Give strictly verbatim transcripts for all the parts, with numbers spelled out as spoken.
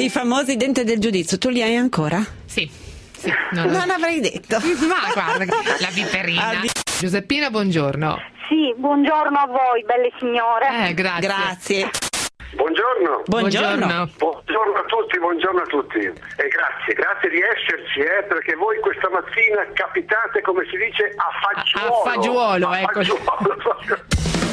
I famosi denti del giudizio, tu li hai ancora? Sì. sì non, non avrei detto. Ma guarda, la viperina. Giuseppina, buongiorno. Sì, buongiorno a voi, belle signore. Eh, grazie. Grazie. Buongiorno. Buongiorno. Buongiorno. Buongiorno a tutti, buongiorno a tutti. E grazie, grazie di esserci, eh, perché voi questa mattina capitate, come si dice, a fagiolo. A fagiolo, a ecco. fagiolo.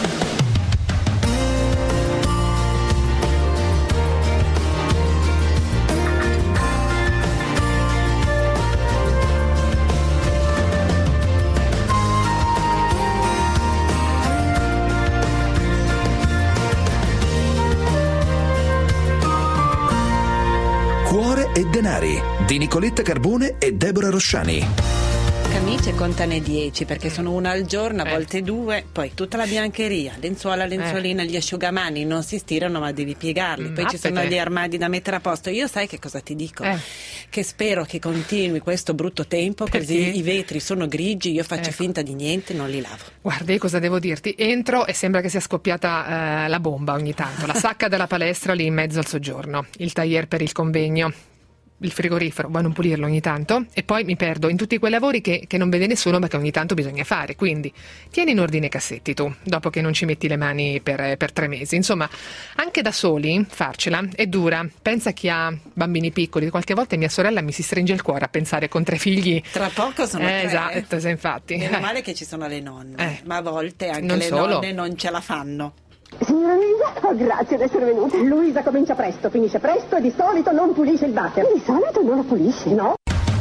Cuore e denari di Nicoletta Carbone e Deborah Rosciani. Camicie contane dieci perché sono una al giorno, a volte eh. due, poi tutta la biancheria, lenzuola, lenzuolina, eh. gli asciugamani non si stirano ma devi piegarli, poi Mappete. Ci sono gli armadi da mettere a posto. Io sai che cosa ti dico? Eh. Che spero che continui questo brutto tempo, perché? Così i vetri sono grigi, io faccio ecco. finta di niente, non li lavo. Guarda, io cosa devo dirti? Entro e sembra che sia scoppiata eh, la bomba ogni tanto, la sacca della palestra lì in mezzo al soggiorno, il tailleur per il convegno, il frigorifero, vuoi non pulirlo ogni tanto? E poi mi perdo in tutti quei lavori che, che non vede nessuno ma che ogni tanto bisogna fare, quindi tieni in ordine i cassetti tu, dopo che non ci metti le mani per, per tre mesi. Insomma, anche da soli farcela è dura. Pensa a chi ha bambini piccoli, qualche volta mia sorella mi si stringe il cuore a pensare con tre figli. Tra poco sono eh, tre. Esatto, eh. infatti. Meno eh. male che ci sono le nonne, eh. ma a volte anche non le solo. nonne non ce la fanno. Signora Luisa, oh, grazie di essere venuta. Luisa comincia presto, finisce presto e di solito non pulisce il water. Di solito non lo pulisce, no?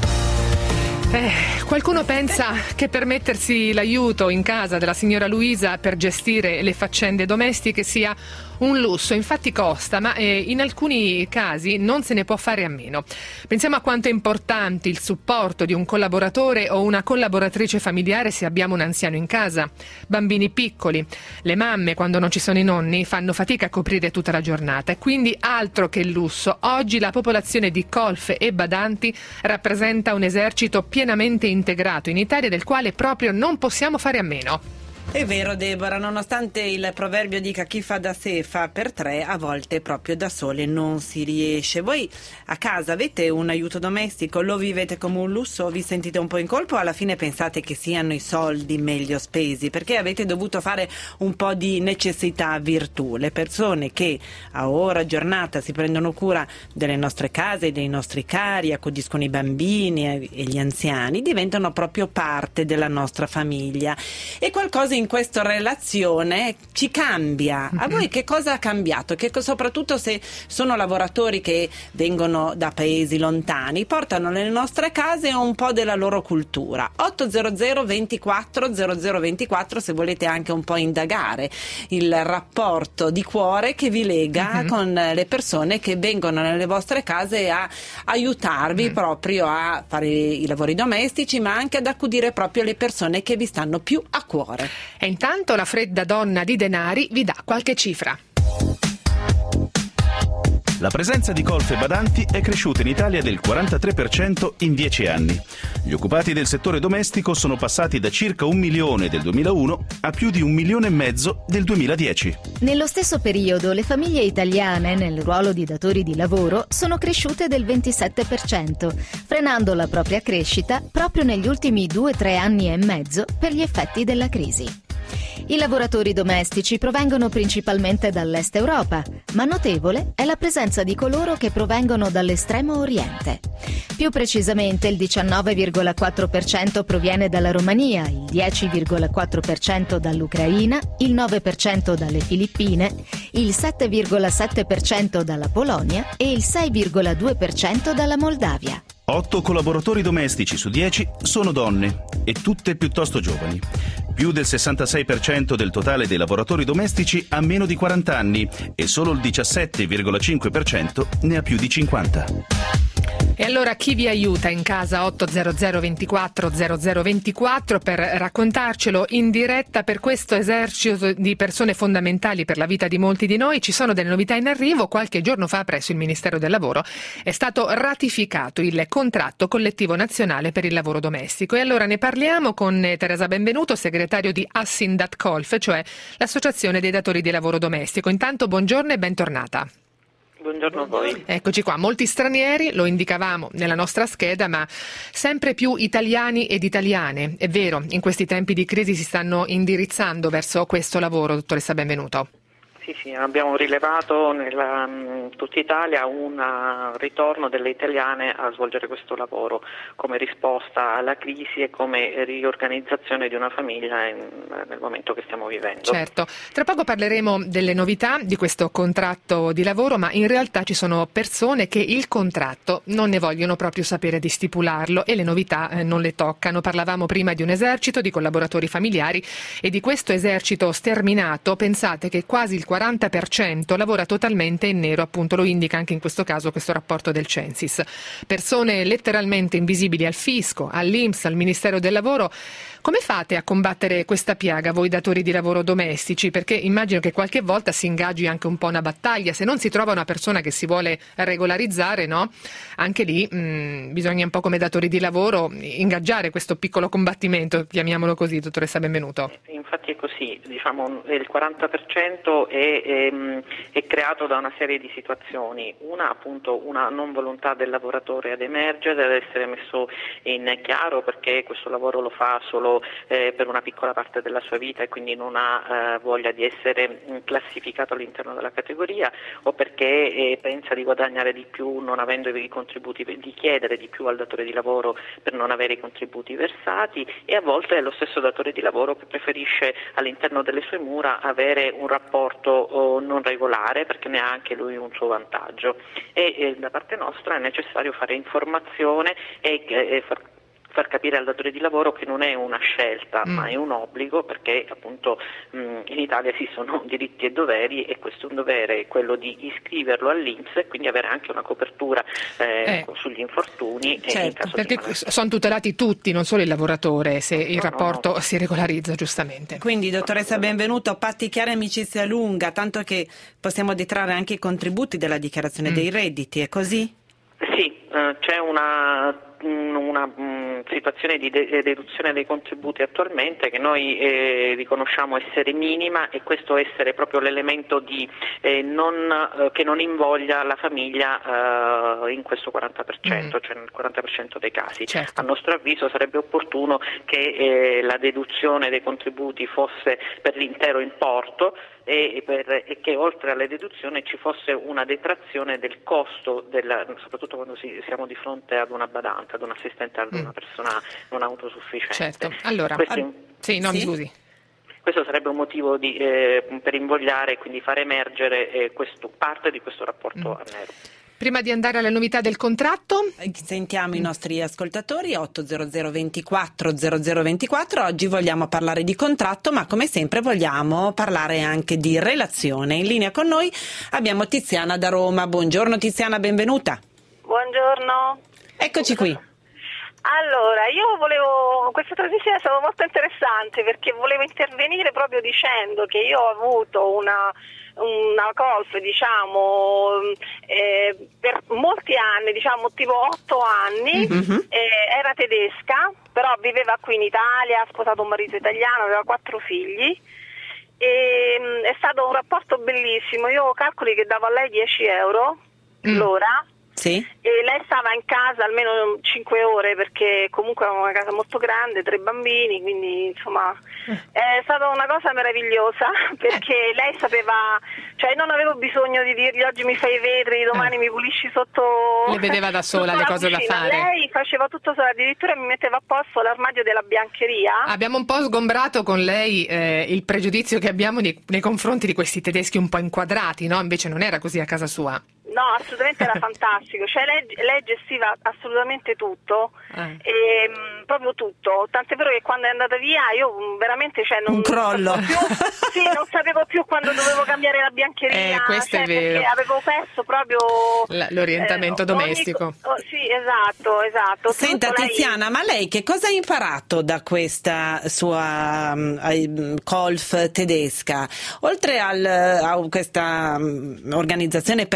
Eh, qualcuno pensa che per mettersi l'aiuto in casa della signora Luisa per gestire le faccende domestiche sia un lusso, infatti costa, ma eh, in alcuni casi non se ne può fare a meno. Pensiamo a quanto è importante il supporto di un collaboratore o una collaboratrice familiare se abbiamo un anziano in casa, bambini piccoli. Le mamme, quando non ci sono i nonni, fanno fatica a coprire tutta la giornata e quindi altro che il lusso. Oggi la popolazione di colf e badanti rappresenta un esercito pienamente integrato in Italia del quale proprio non possiamo fare a meno. È vero, Deborah, nonostante il proverbio dica chi fa da sé fa per tre, a volte proprio da sole non si riesce. Voi a casa avete un aiuto domestico? Lo vivete come un lusso? Vi sentite un po' in colpa o alla fine pensate che siano i soldi meglio spesi? Perché avete dovuto fare un po' di necessità virtù. Le persone che a ora giornata si prendono cura delle nostre case, dei nostri cari, accudiscono i bambini e gli anziani, diventano proprio parte della nostra famiglia. E qualcosa in questa relazione ci cambia. A voi che cosa ha cambiato? Che soprattutto se sono lavoratori che vengono da paesi lontani, portano nelle nostre case un po' della loro cultura. ottocento ventiquattro zero zero ventiquattro se volete anche un po' indagare il rapporto di cuore che vi lega uh-huh. con le persone che vengono nelle vostre case a aiutarvi uh-huh. proprio a fare i lavori domestici, ma anche ad accudire proprio le persone che vi stanno più a cuore. E intanto la fredda donna di denari vi dà qualche cifra. La presenza di colf e badanti è cresciuta in Italia del quarantatré per cento in dieci anni. Gli occupati del settore domestico sono passati da circa un milione del duemilauno a più di un milione e mezzo del duemiladieci. Nello stesso periodo le famiglie italiane nel ruolo di datori di lavoro sono cresciute del ventisette per cento, frenando la propria crescita proprio negli ultimi due tre anni e mezzo per gli effetti della crisi. I lavoratori domestici provengono principalmente dall'Est Europa, ma notevole è la presenza di coloro che provengono dall'estremo Oriente. Più precisamente il diciannove virgola quattro per cento proviene dalla Romania, il dieci virgola quattro per cento dall'Ucraina, il nove per cento dalle Filippine, il sette virgola sette per cento dalla Polonia e il sei virgola due per cento dalla Moldavia. otto collaboratori domestici su dieci sono donne e tutte piuttosto giovani. Più del sessantasei per cento del totale dei lavoratori domestici ha meno di quaranta anni e solo il diciassette virgola cinque per cento ne ha più di cinquanta. E allora chi vi aiuta in casa? ottocento ventiquattro zero zero ventiquattro per raccontarcelo in diretta. Per questo esercito di persone fondamentali per la vita di molti di noi ci sono delle novità in arrivo. Qualche giorno fa presso il Ministero del Lavoro è stato ratificato il contratto collettivo nazionale per il lavoro domestico e allora ne parliamo con Teresa Benvenuto, segretario di Assindat-Colf, cioè l'associazione dei datori di lavoro domestico. Intanto buongiorno e bentornata. Buongiorno a voi. Eccoci qua, molti stranieri, lo indicavamo nella nostra scheda, ma sempre più italiani ed italiane. È vero, in questi tempi di crisi si stanno indirizzando verso questo lavoro, dottoressa Benvenuto. Sì, sì, abbiamo rilevato nella in tutta Italia un ritorno delle italiane a svolgere questo lavoro come risposta alla crisi e come riorganizzazione di una famiglia in, nel momento che stiamo vivendo. Certo, tra poco parleremo delle novità di questo contratto di lavoro, ma in realtà ci sono persone che il contratto non ne vogliono proprio sapere di stipularlo e le novità eh, non le toccano. Parlavamo prima di un esercito di collaboratori familiari e di questo esercito sterminato, pensate che quasi il quaranta per cento lavora totalmente in nero, appunto lo indica anche in questo caso questo rapporto del Censis. Persone letteralmente invisibili al fisco, all'I N P S, al Ministero del Lavoro. Come fate a combattere questa piaga voi datori di lavoro domestici? Perché immagino che qualche volta si ingaggi anche un po' una battaglia, se non si trova una persona che si vuole regolarizzare, no? Anche lì mh, bisogna un po' come datori di lavoro ingaggiare questo piccolo combattimento, chiamiamolo così, dottoressa Benvenuto. Infatti è così, diciamo il quaranta per cento è, è, è creato da una serie di situazioni, una appunto una non volontà del lavoratore ad emergere, ad essere messo in chiaro perché questo lavoro lo fa solo eh, per una piccola parte della sua vita e quindi non ha eh, voglia di essere mh, classificato all'interno della categoria, o perché eh, pensa di guadagnare di più non avendo i contributi, di chiedere di più al datore di lavoro per non avere i contributi versati, e a volte è lo stesso datore di lavoro che preferisce all'interno delle sue mura avere un rapporto oh, non regolare perché ne ha anche lui un suo vantaggio, e eh, da parte nostra è necessario fare informazione e eh, far far capire al datore di lavoro che non è una scelta mm. ma è un obbligo, perché appunto mh, in Italia ci sono diritti e doveri e questo è un dovere, quello di iscriverlo all'I N P S e quindi avere anche una copertura eh, eh. sugli infortuni. Certo, e in caso perché di sono tutelati tutti, non solo il lavoratore, se il no, rapporto no, no. si regolarizza giustamente. Quindi dottoressa Benvenuto, patti chiari, amicizia lunga, tanto che possiamo detrarre anche i contributi della dichiarazione mm. dei redditi, è così? Sì, eh, c'è una una mh, situazione di de- deduzione dei contributi attualmente che noi eh, riconosciamo essere minima, e questo essere proprio l'elemento di, eh, non, eh, che non invoglia la famiglia eh, in questo quaranta per cento, mm. cioè nel quaranta per cento dei casi. Certo. A nostro avviso sarebbe opportuno che eh, la deduzione dei contributi fosse per l'intero importo e, per, e che oltre alla deduzione ci fosse una detrazione del costo, della, soprattutto quando si, siamo di fronte ad una badante, ad un assistente, ad una mm. persona non autosufficiente. Certo. Allora, Questo, ad... sì, no, sì? mi scusi. Questo sarebbe un motivo di, eh, per invogliare e quindi far emergere eh, questo, parte di questo rapporto mm. a nero. Prima di andare alle novità del contratto, sentiamo i nostri ascoltatori otto zero zero ventiquattro zero zero ventiquattro. Oggi vogliamo parlare di contratto, ma come sempre vogliamo parlare anche di relazione. In linea con noi abbiamo Tiziana da Roma. Buongiorno Tiziana, benvenuta. Buongiorno. Eccoci qui. Allora, io volevo, questa trasmissione è stata molto interessante perché volevo intervenire proprio dicendo che io ho avuto una una golf, diciamo, eh, per molti anni, diciamo tipo otto anni, mm-hmm. eh, era tedesca, però viveva qui in Italia, ha sposato un marito italiano, aveva quattro figli e mh, è stato un rapporto bellissimo. Io calcoli che davo a lei dieci euro mm. l'ora. Sì. E lei stava in casa almeno cinque ore perché comunque aveva una casa molto grande, tre bambini, quindi insomma è stata una cosa meravigliosa perché lei sapeva, cioè non avevo bisogno di dirgli oggi mi fai i vetri, domani mi pulisci sotto. Le vedeva da sola le cose cucina. Da fare. Lei faceva tutto sola, addirittura mi metteva a posto l'armadio della biancheria. Abbiamo un po' sgombrato con lei eh, il pregiudizio che abbiamo nei, nei confronti di questi tedeschi un po' inquadrati, no? Invece non era così a casa sua. No, assolutamente era fantastico, cioè lei, lei gestiva assolutamente tutto, eh. e, mh, proprio tutto, tant'è vero che quando è andata via io mh, veramente cioè, non, un crollo non sapevo più, sì, non sapevo più quando dovevo cambiare la biancheria, eh, questo cioè, è vero. Perché avevo perso proprio L- l'orientamento eh, domestico. Ogni, oh, sì, esatto, esatto. Senta Tutto Tiziana, lei... ma lei che cosa ha imparato da questa sua um, golf tedesca? Oltre al, a questa um, organizzazione perfetta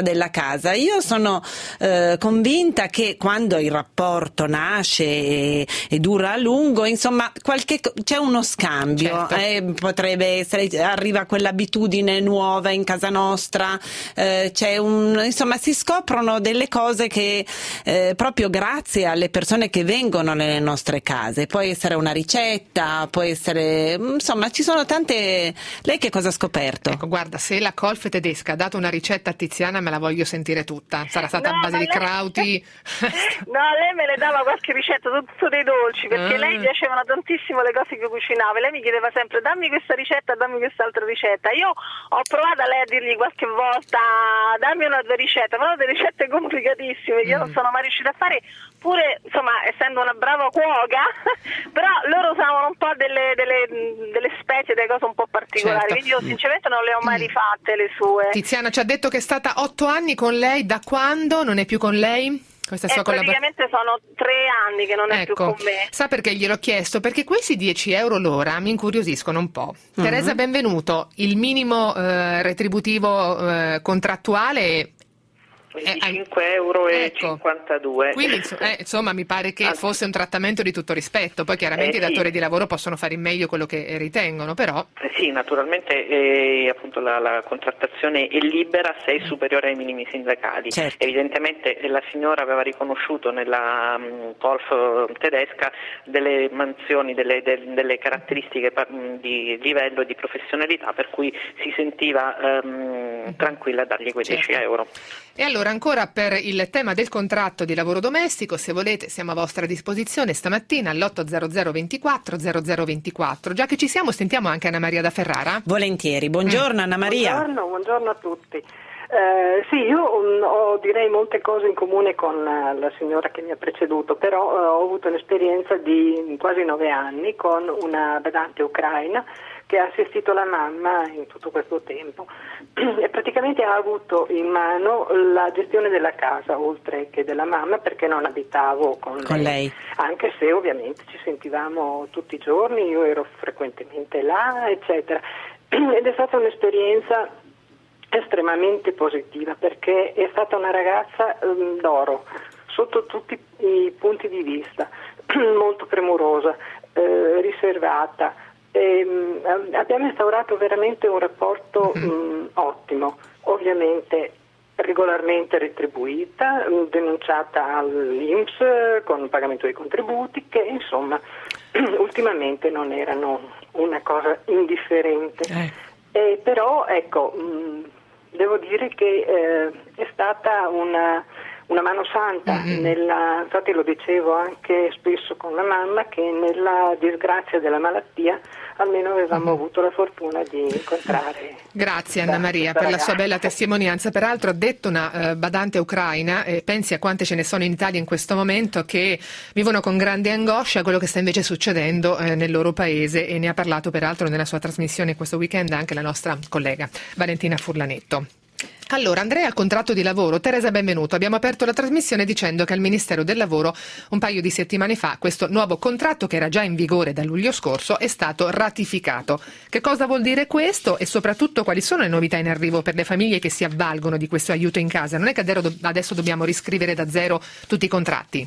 della casa. Io sono eh, convinta che quando il rapporto nasce e, e dura a lungo, insomma, qualche, c'è uno scambio, certo. eh, potrebbe essere, arriva quell'abitudine nuova in casa nostra, eh, c'è un, insomma, si scoprono delle cose che eh, proprio grazie alle persone che vengono nelle nostre case. Può essere una ricetta, può essere, insomma, ci sono tante. Lei che cosa ha scoperto? Ecco, guarda, se la Colf tedesca ha dato una ricetta a Tiziana, me la voglio sentire tutta. Sarà stata no, a base di lei... crauti. No, lei me le dava qualche ricetta, tutto dei dolci, perché ah. lei piacevano tantissimo le cose che cucinava. Lei mi chiedeva sempre: dammi questa ricetta, dammi quest'altra ricetta. Io ho provato a lei a dirgli qualche volta: dammi una due ricette, però delle ricette complicatissime che io non sono mai riuscita a fare, pure insomma essendo una brava cuoca, però loro usavano un po' delle, delle, delle spezie, delle cose un po' particolari, certo. Quindi io sinceramente non le ho mai rifatte le sue. Tiziana ci ha detto che è stata otto anni con lei. Da quando non è più con lei? Questa eh, sua praticamente sono tre anni che non è ecco. più con me. Sa perché gliel'ho chiesto? Perché questi dieci euro l'ora mi incuriosiscono un po'. Uh-huh. Teresa Benvenuto, il minimo eh, retributivo eh, contrattuale venticinque euro e ecco. cinquantadue. Quindi eh, insomma mi pare che fosse un trattamento di tutto rispetto. Poi chiaramente eh, i datori sì. di lavoro possono fare in meglio quello che ritengono, però eh, sì, naturalmente eh, appunto la, la contrattazione è libera se è superiore ai minimi sindacali. Certo. Evidentemente la signora aveva riconosciuto nella um, Colf tedesca delle mansioni, delle, de, delle caratteristiche um, di livello di professionalità, per cui si sentiva um, tranquilla a dargli quei certo. dieci euro. E allora ancora per il tema del contratto di lavoro domestico, se volete siamo a vostra disposizione stamattina all'otto zero zero ventiquattro zero zero ventiquattro. Già che ci siamo, sentiamo anche Anna Maria da Ferrara. Volentieri, buongiorno mm. Anna Maria. Buongiorno, buongiorno a tutti. Eh, sì, io um, ho direi molte cose in comune con uh, la signora che mi ha preceduto, però uh, ho avuto un'esperienza di quasi nove anni con una badante ucraina che ha assistito la mamma in tutto questo tempo e praticamente ha avuto in mano la gestione della casa oltre che della mamma, perché non abitavo con, con lei. lei, anche se ovviamente ci sentivamo tutti i giorni, io ero frequentemente là, eccetera, ed è stata un'esperienza estremamente positiva, perché è stata una ragazza um, d'oro sotto tutti i punti di vista, molto premurosa, eh, riservata. E, um, abbiamo instaurato veramente un rapporto um, ottimo, ovviamente regolarmente retribuita, um, denunciata all'I N P S con il pagamento dei contributi, che insomma ultimamente non erano una cosa indifferente. Eh. E, però ecco, um, devo dire che eh, è stata una una mano santa, mm-hmm. nella, infatti lo dicevo anche spesso con la mamma, che nella disgrazia della malattia almeno avevamo mm-hmm. avuto la fortuna di incontrare. Grazie Anna Maria per ragazza. La sua bella testimonianza. Peraltro ha detto una uh, badante ucraina, eh, pensi a quante ce ne sono in Italia in questo momento, che vivono con grande angoscia quello che sta invece succedendo eh, nel loro paese, e ne ha parlato peraltro nella sua trasmissione questo weekend anche la nostra collega Valentina Furlanetto. Allora, Andrea, al contratto di lavoro. Teresa Benvenuto, abbiamo aperto la trasmissione dicendo che al Ministero del Lavoro un paio di settimane fa questo nuovo contratto, che era già in vigore da luglio scorso, è stato ratificato. Che cosa vuol dire questo e soprattutto quali sono le novità in arrivo per le famiglie che si avvalgono di questo aiuto in casa? Non è che adesso dobbiamo riscrivere da zero tutti i contratti?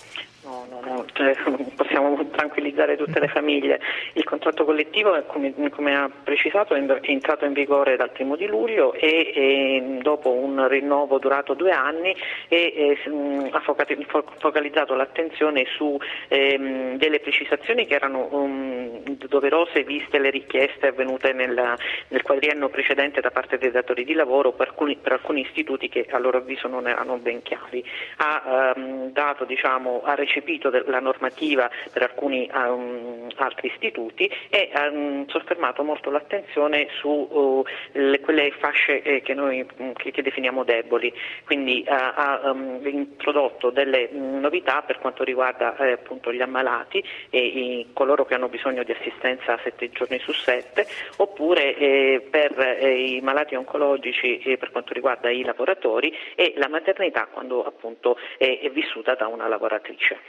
No, no, no, cioè, possiamo tranquillizzare tutte le famiglie. Il contratto collettivo, come, come ha precisato, è entrato in vigore dal primo di luglio e, e dopo un rinnovo durato due anni e, e, mh, ha focalizzato l'attenzione su ehm, delle precisazioni che erano um, doverose viste le richieste avvenute nel, nel quadriennio precedente da parte dei datori di lavoro per alcuni, per alcuni istituti che a loro avviso non erano ben chiari. Ha um, dato, diciamo, ha recepito la normativa per alcuni um, altri istituti e ha um, soffermato molto l'attenzione su uh, le, quelle fasce eh, che noi um, che, che definiamo deboli, quindi uh, ha um, introdotto delle um, novità per quanto riguarda eh, appunto gli ammalati e i, coloro che hanno bisogno di assistenza sette giorni su sette, oppure eh, per eh, i malati oncologici eh, per quanto riguarda i lavoratori, e la maternità quando appunto è, è vissuta da una lavoratrice.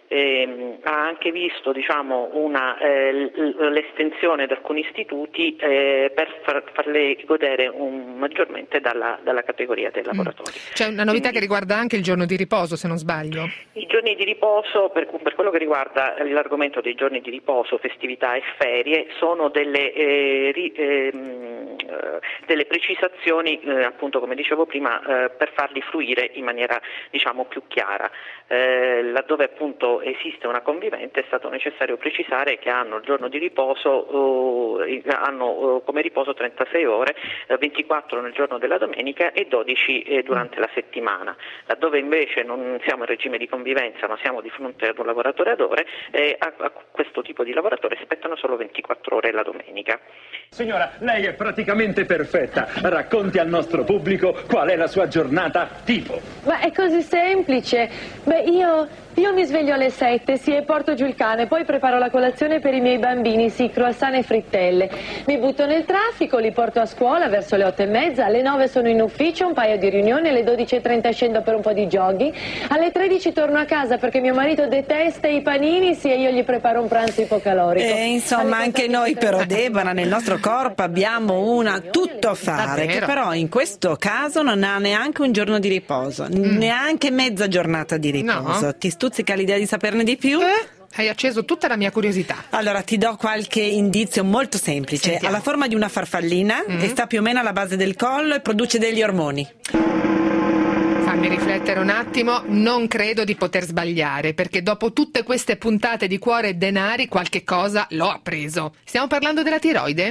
eh, ha anche visto diciamo, una, eh, l'estensione di alcuni istituti eh, per far, farle godere un, maggiormente dalla, dalla categoria dei lavoratori. Mm. C'è una novità Quindi, che riguarda anche il giorno di riposo, se non sbaglio. I giorni di riposo, per, per quello che riguarda l'argomento dei giorni di riposo, festività e ferie, sono delle, eh, ri, eh, delle precisazioni, eh, appunto come dicevo prima, eh, per farli fruire in maniera diciamo più chiara. Eh, laddove appunto esiste una convivenza è stato necessario precisare che hanno il giorno di riposo, eh, hanno eh, come riposo trentasei ore, eh, ventiquattro nel giorno della domenica e dodici eh, durante la settimana. Laddove invece non siamo in regime di convivenza ma siamo di fronte ad un lavoratore ad ore, eh, a, a questo tipo di lavoratore spettano solo ventiquattro ore la domenica. Signora, lei è praticamente perfetta. Racconti al nostro pubblico qual è la sua giornata tipo. Ma è così semplice. Beh, io, io mi sveglio alle sette, sì, e porto giù il cane, poi preparo la colazione per i miei bambini, sì, croissant e frittelle. Mi butto nel traffico, li porto a scuola verso le otto e mezza, alle nove sono in ufficio, un paio di riunioni, alle dodici e trenta scendo per un po' di jogging, alle tredici torno a casa perché mio marito detesta i panini, sì, e io gli preparo un pranzo ipocalorico. E insomma anche noi però, Deborah, nel nostro corpo abbiamo una tuttofare che però in questo caso non ha neanche un giorno di riposo, mm. neanche mezza giornata di riposo. No. Ti stuzzica l'idea di saperne di più? Eh? Hai acceso tutta la mia curiosità. Allora ti do qualche indizio molto semplice. Sentiamo. Ha la forma di una farfallina mm. e sta più o meno alla base del collo e produce degli ormoni. Fammi riflettere un attimo, non credo di poter sbagliare, perché dopo tutte queste puntate di Cuore e Denari qualche cosa l'ho appreso. Stiamo parlando della tiroide?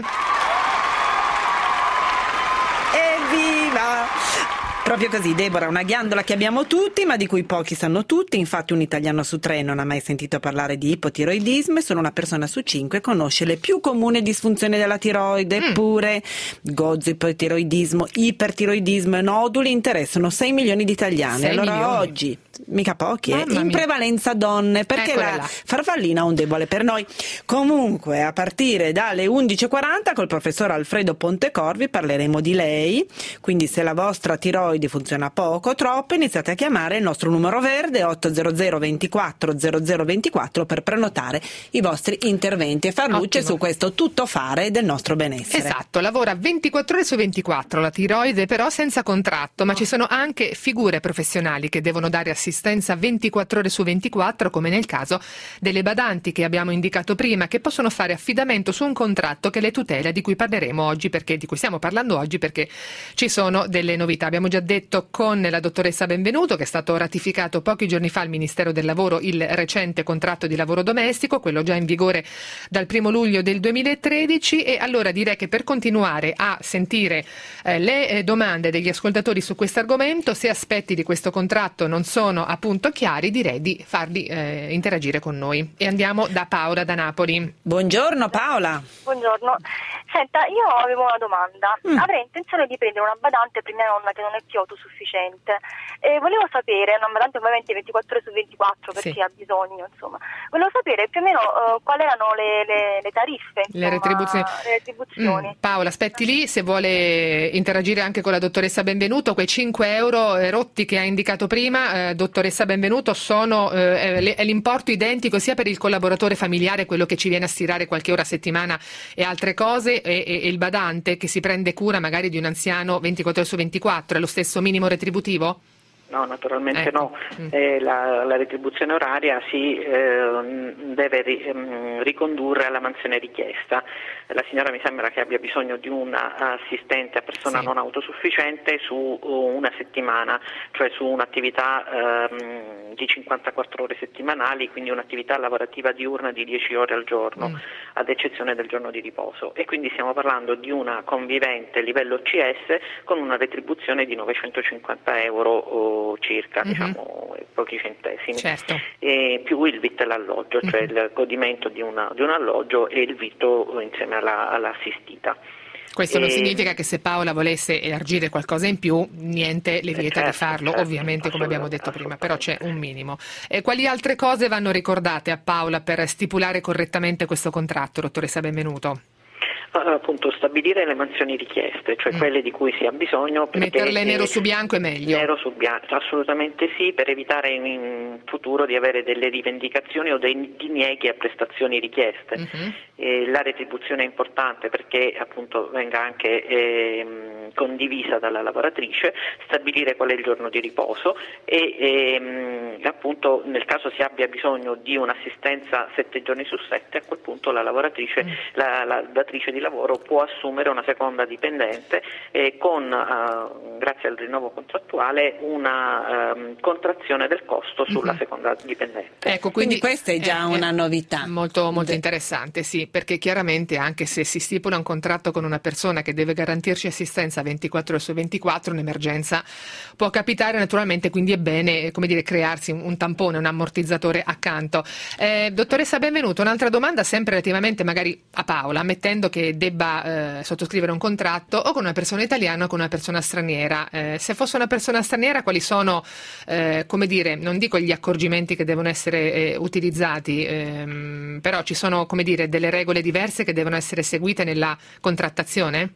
Evviva! Proprio così, Deborah, una ghiandola che abbiamo tutti, ma di cui pochi sanno tutti. Infatti un italiano su tre non ha mai sentito parlare di ipotiroidismo e solo una persona su cinque conosce le più comuni disfunzioni della tiroide. Mm. Eppure gozzo, ipotiroidismo, ipertiroidismo e noduli interessano sei milioni di italiani. sei allora milioni. Oggi, mica pochi, eh, in mia. prevalenza donne, perché Eccola la là. farfallina ha un debole per noi. Comunque, a partire dalle undici e quaranta col professor Alfredo Pontecorvi parleremo di lei, quindi se la vostra tiroide funziona poco o troppo, iniziate a chiamare il nostro numero verde otto zero zero ventiquattro zero zero ventiquattro per prenotare i vostri interventi e far luce Ottimo. su questo tuttofare del nostro benessere. Esatto, lavora ventiquattro ore su ventiquattro la tiroide, però senza contratto, ma ci sono anche figure professionali che devono dare assistenza ventiquattro ore su ventiquattro, come nel caso delle badanti che abbiamo indicato prima, che possono fare affidamento su un contratto che le tutela, di cui parleremo oggi, perché di cui stiamo parlando oggi, perché ci sono delle novità. Abbiamo già detto con la dottoressa Benvenuto che è stato ratificato pochi giorni fa al Ministero del Lavoro il recente contratto di lavoro domestico, quello già in vigore dal primo luglio del duemilatredici, e allora direi che per continuare a sentire eh, le eh, domande degli ascoltatori su questo argomento, se aspetti di questo contratto non sono appunto chiari, direi di farli eh, interagire con noi. E andiamo da Paola da Napoli. Buongiorno Paola. Buongiorno. Senta, io avevo una domanda. Mm. Avrei intenzione di prendere una badante per mia nonna che non è più autosufficiente e volevo sapere, una badante ovviamente ventiquattro ore su ventiquattro perché sì. ha bisogno, insomma. Volevo sapere più o meno uh, quali erano le, le, le tariffe, insomma, le retribuzioni. Le retribuzioni. Mm. Paola, aspetti lì, se vuole interagire anche con la dottoressa Benvenuto, quei cinque euro rotti che ha indicato prima, eh, dottoressa Benvenuto, sono eh, è l'importo identico sia per il collaboratore familiare, quello che ci viene a stirare qualche ora a settimana e altre cose, e, e, e il badante che si prende cura magari di un anziano ventiquattro ore su ventiquattro, è lo stesso minimo retributivo? No, naturalmente ecco. no. Eh, la, la retribuzione oraria si eh, deve ri, ehm, ricondurre alla mansione richiesta. La signora mi sembra che abbia bisogno di un assistente a persona sì. non autosufficiente su una settimana, cioè su un'attività ehm, di cinquantaquattro ore settimanali, quindi un'attività lavorativa diurna di dieci ore al giorno, mm. ad eccezione del giorno di riposo. E quindi stiamo parlando di una convivente livello C S con una retribuzione di novecentocinquanta euro o circa, mm-hmm. diciamo pochi centesimi, certo. e più il vitto e l'alloggio, mm-hmm. cioè il godimento di, una, di un alloggio e il vitto insieme alla, all'assistita. Questo non significa che se Paola volesse elargire qualcosa in più, niente le vieta certo, di farlo, certo, ovviamente, come abbiamo detto prima, però c'è un minimo. E quali altre cose vanno ricordate a Paola per stipulare correttamente questo contratto, dottoressa Benvenuto? appunto stabilire le mansioni richieste, cioè mm. quelle di cui si ha bisogno. Metterle nero su bianco è meglio. Nero su bianco, assolutamente sì, per evitare in futuro di avere delle rivendicazioni o dei dinieghi a prestazioni richieste. Mm-hmm. Eh, la retribuzione è importante perché appunto venga anche eh, condivisa dalla lavoratrice, stabilire qual è il giorno di riposo e eh, appunto nel caso si abbia bisogno di un'assistenza sette giorni su sette, a quel punto la lavoratrice, mm. la, la datrice di lavoro può assumere una seconda dipendente eh, con, uh, grazie al rinnovo contrattuale, una um, contrazione del costo sulla mm-hmm. seconda dipendente. Ecco, quindi, quindi questa è già eh, una novità. Molto, molto interessante, sì, perché chiaramente anche se si stipula un contratto con una persona che deve garantirci assistenza ventiquattro ore su ventiquattro, un'emergenza può capitare naturalmente, quindi è bene, come dire, crearsi un, un tampone, un ammortizzatore accanto. Eh, dottoressa Benvenuto, un'altra domanda sempre relativamente magari a Paola, ammettendo che debba eh, sottoscrivere un contratto o con una persona italiana o con una persona straniera. Eh, se fosse una persona straniera, quali sono, eh, come dire, non dico gli accorgimenti che devono essere eh, utilizzati, ehm, però ci sono, come dire, delle regole diverse che devono essere seguite nella contrattazione?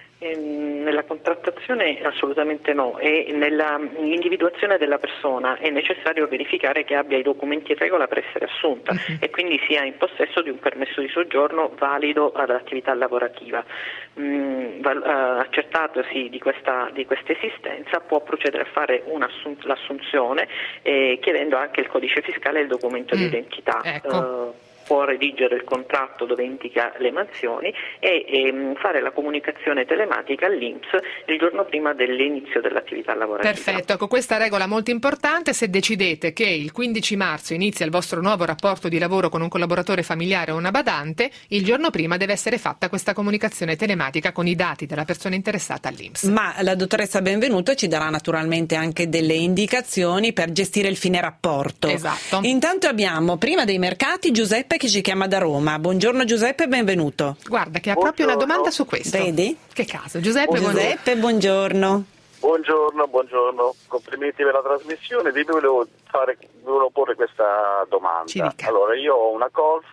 Nella contrattazione assolutamente no, e nella individuazione della persona è necessario verificare che abbia i documenti in regola per essere assunta uh-huh. e quindi sia in possesso di un permesso di soggiorno valido all'attività lavorativa. Mm, val- uh, accertatosi di questa, di questa esistenza può procedere a fare l'assunzione eh, chiedendo anche il codice fiscale e il documento mm. di identità. Ecco. Uh, può redigere il contratto dove indica le mansioni e, e fare la comunicazione telematica all'I N P S il giorno prima dell'inizio dell'attività lavorativa. Perfetto, ecco questa regola molto importante. Se decidete che il quindici marzo inizia il vostro nuovo rapporto di lavoro con un collaboratore familiare o una badante, il giorno prima deve essere fatta questa comunicazione telematica con i dati della persona interessata all'I N P S. Ma la dottoressa Benvenuto ci darà naturalmente anche delle indicazioni per gestire il fine rapporto. Esatto. Intanto abbiamo prima dei mercati Giuseppe che ci chiama da Roma. Buongiorno Giuseppe, benvenuto. Guarda che ha proprio una domanda su questo. Vedi? Che caso. Giuseppe, Giuseppe, buongiorno. Buongiorno, buongiorno. Complimenti per la trasmissione. Vi volevo fare, volevo porre questa domanda. Allora, io ho una Golf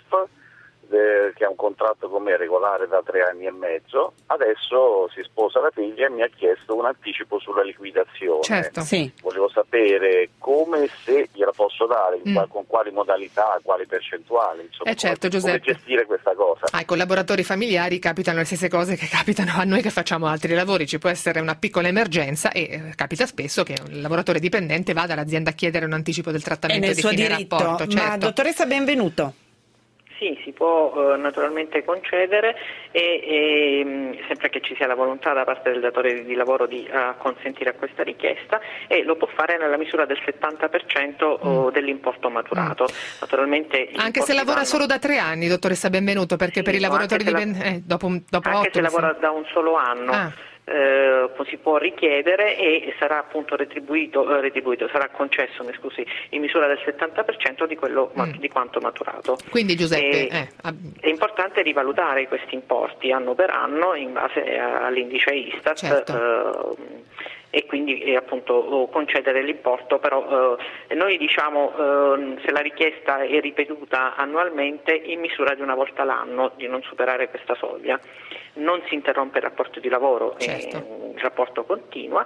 de, che ha un contratto con me regolare da tre anni e mezzo. Adesso si sposa la figlia e mi ha chiesto un anticipo sulla liquidazione. Certo. Sì. Volevo sapere come, se gliela posso dare, mm. con quali modalità, quali percentuali, insomma, eh certo, come, Giuseppe. come gestire questa cosa. Ai collaboratori familiari capitano le stesse cose che capitano a noi che facciamo altri lavori. Ci può essere una piccola emergenza e eh, capita spesso che un lavoratore dipendente vada all'azienda a chiedere un anticipo del trattamento di fine diritto. rapporto. Ma certo. dottoressa Benvenuto. Sì, si può eh, naturalmente concedere e, e sempre che ci sia la volontà da parte del datore di lavoro di uh, consentire a questa richiesta, e lo può fare nella misura del settanta per cento mm. dell'importo maturato. Mm. Naturalmente anche se lavora vanno... solo da tre anni, dottoressa Benvenuto, perché sì, per i lavoratori di la... eh, dopo, dopo anche otto, se lavora sì. da un solo anno. Ah. Eh, si può richiedere e sarà appunto retribuito, eh, retribuito sarà concesso, mi scusi, in misura del settanta per cento di quello mm. di quanto maturato. Quindi Giuseppe, e, eh, ab... è importante rivalutare questi importi anno per anno in base all'indice Istat. Certo. Eh, e quindi eh, appunto concedere l'importo, però eh, noi diciamo eh, se la richiesta è ripetuta annualmente in misura di una volta l'anno, di non superare questa soglia. Non si interrompe il rapporto di lavoro, certo. eh, il rapporto continua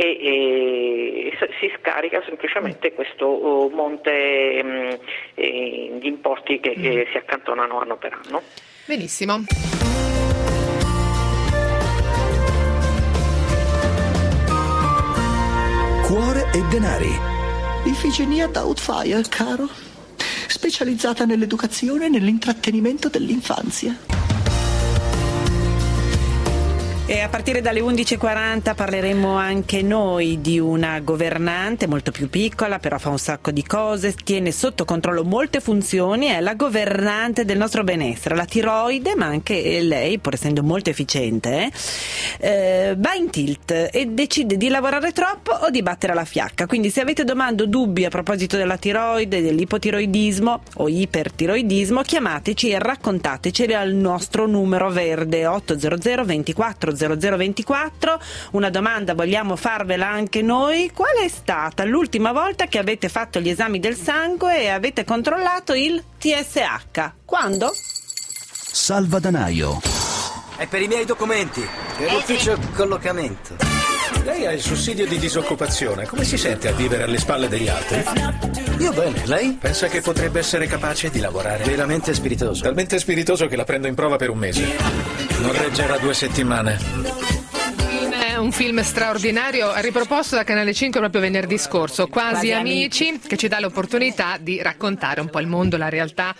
e, e si scarica semplicemente mm. questo uh, monte mh, eh, di importi che, mm. che si accantonano anno per anno. Benissimo. Cuore e denari. Ifigenia Doubtfire, caro. Specializzata nell'educazione e nell'intrattenimento dell'infanzia. E a partire dalle undici e quaranta parleremo anche noi di una governante molto più piccola, però fa un sacco di cose, tiene sotto controllo molte funzioni, è la governante del nostro benessere, la tiroide, ma anche lei, pur essendo molto efficiente, eh, eh, va in tilt e decide di lavorare troppo o di battere la fiacca. Quindi se avete domande o dubbi a proposito della tiroide, dell'ipotiroidismo o ipertiroidismo, chiamateci e raccontateceli al nostro numero verde ottocento ventiquattro zero zero ventiquattro. Una domanda vogliamo farvela anche noi: qual è stata l'ultima volta che avete fatto gli esami del sangue e avete controllato il T S H? Quando? Salvadanaio. È per i miei documenti, per l'ufficio collocamento. Lei ha il sussidio di disoccupazione. Come si sente a vivere alle spalle degli altri? Io bene, lei? Pensa che potrebbe essere capace di lavorare? Veramente spiritoso. Talmente spiritoso che la prendo in prova per un mese. Non reggerà due settimane. È un film straordinario, riproposto da Canale cinque proprio venerdì scorso, Quasi, Quasi amici, amici, che ci dà l'opportunità di raccontare un po' il mondo, la realtà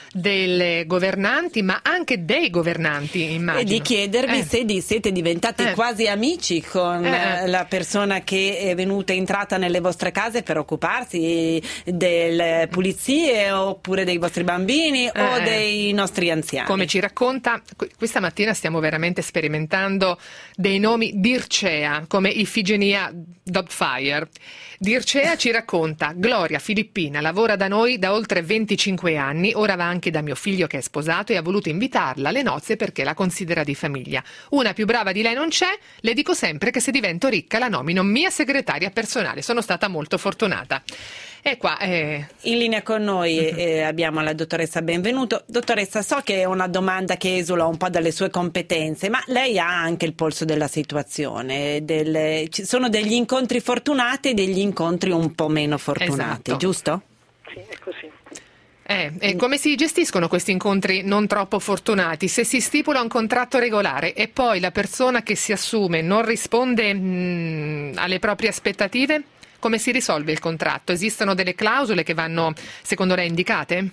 delle governanti, ma anche dei governanti, immagino. E di chiedervi eh. se di, siete diventati eh. quasi amici con eh. la persona che è venuta entrata nelle vostre case per occuparsi delle pulizie, oppure dei vostri bambini eh. o dei nostri anziani. Come ci racconta, questa mattina stiamo veramente sperimentando dei nomi Dircea, come Ifigenia Doubtfire. Dircea ci racconta: Gloria, filippina, lavora da noi da oltre venticinque anni, ora va anche da mio figlio che è sposato e ha voluto invitarla alle nozze perché la considera di famiglia. Una più brava di lei non c'è, le dico sempre che se divento ricca la nomino mia segretaria personale, sono stata molto fortunata. E qua eh... in linea con noi uh-huh. eh, abbiamo la dottoressa Benvenuto. Dottoressa, so che è una domanda che esula un po' dalle sue competenze, ma lei ha anche il polso della situazione. Del... Ci sono degli incontri fortunati e degli incontri un po' meno fortunati, esatto. Giusto? Sì, è così. Eh, e come si gestiscono questi incontri non troppo fortunati? Se si stipula un contratto regolare e poi la persona che si assume non risponde mh, alle proprie aspettative, come si risolve il contratto? Esistono delle clausole che vanno, secondo lei, indicate?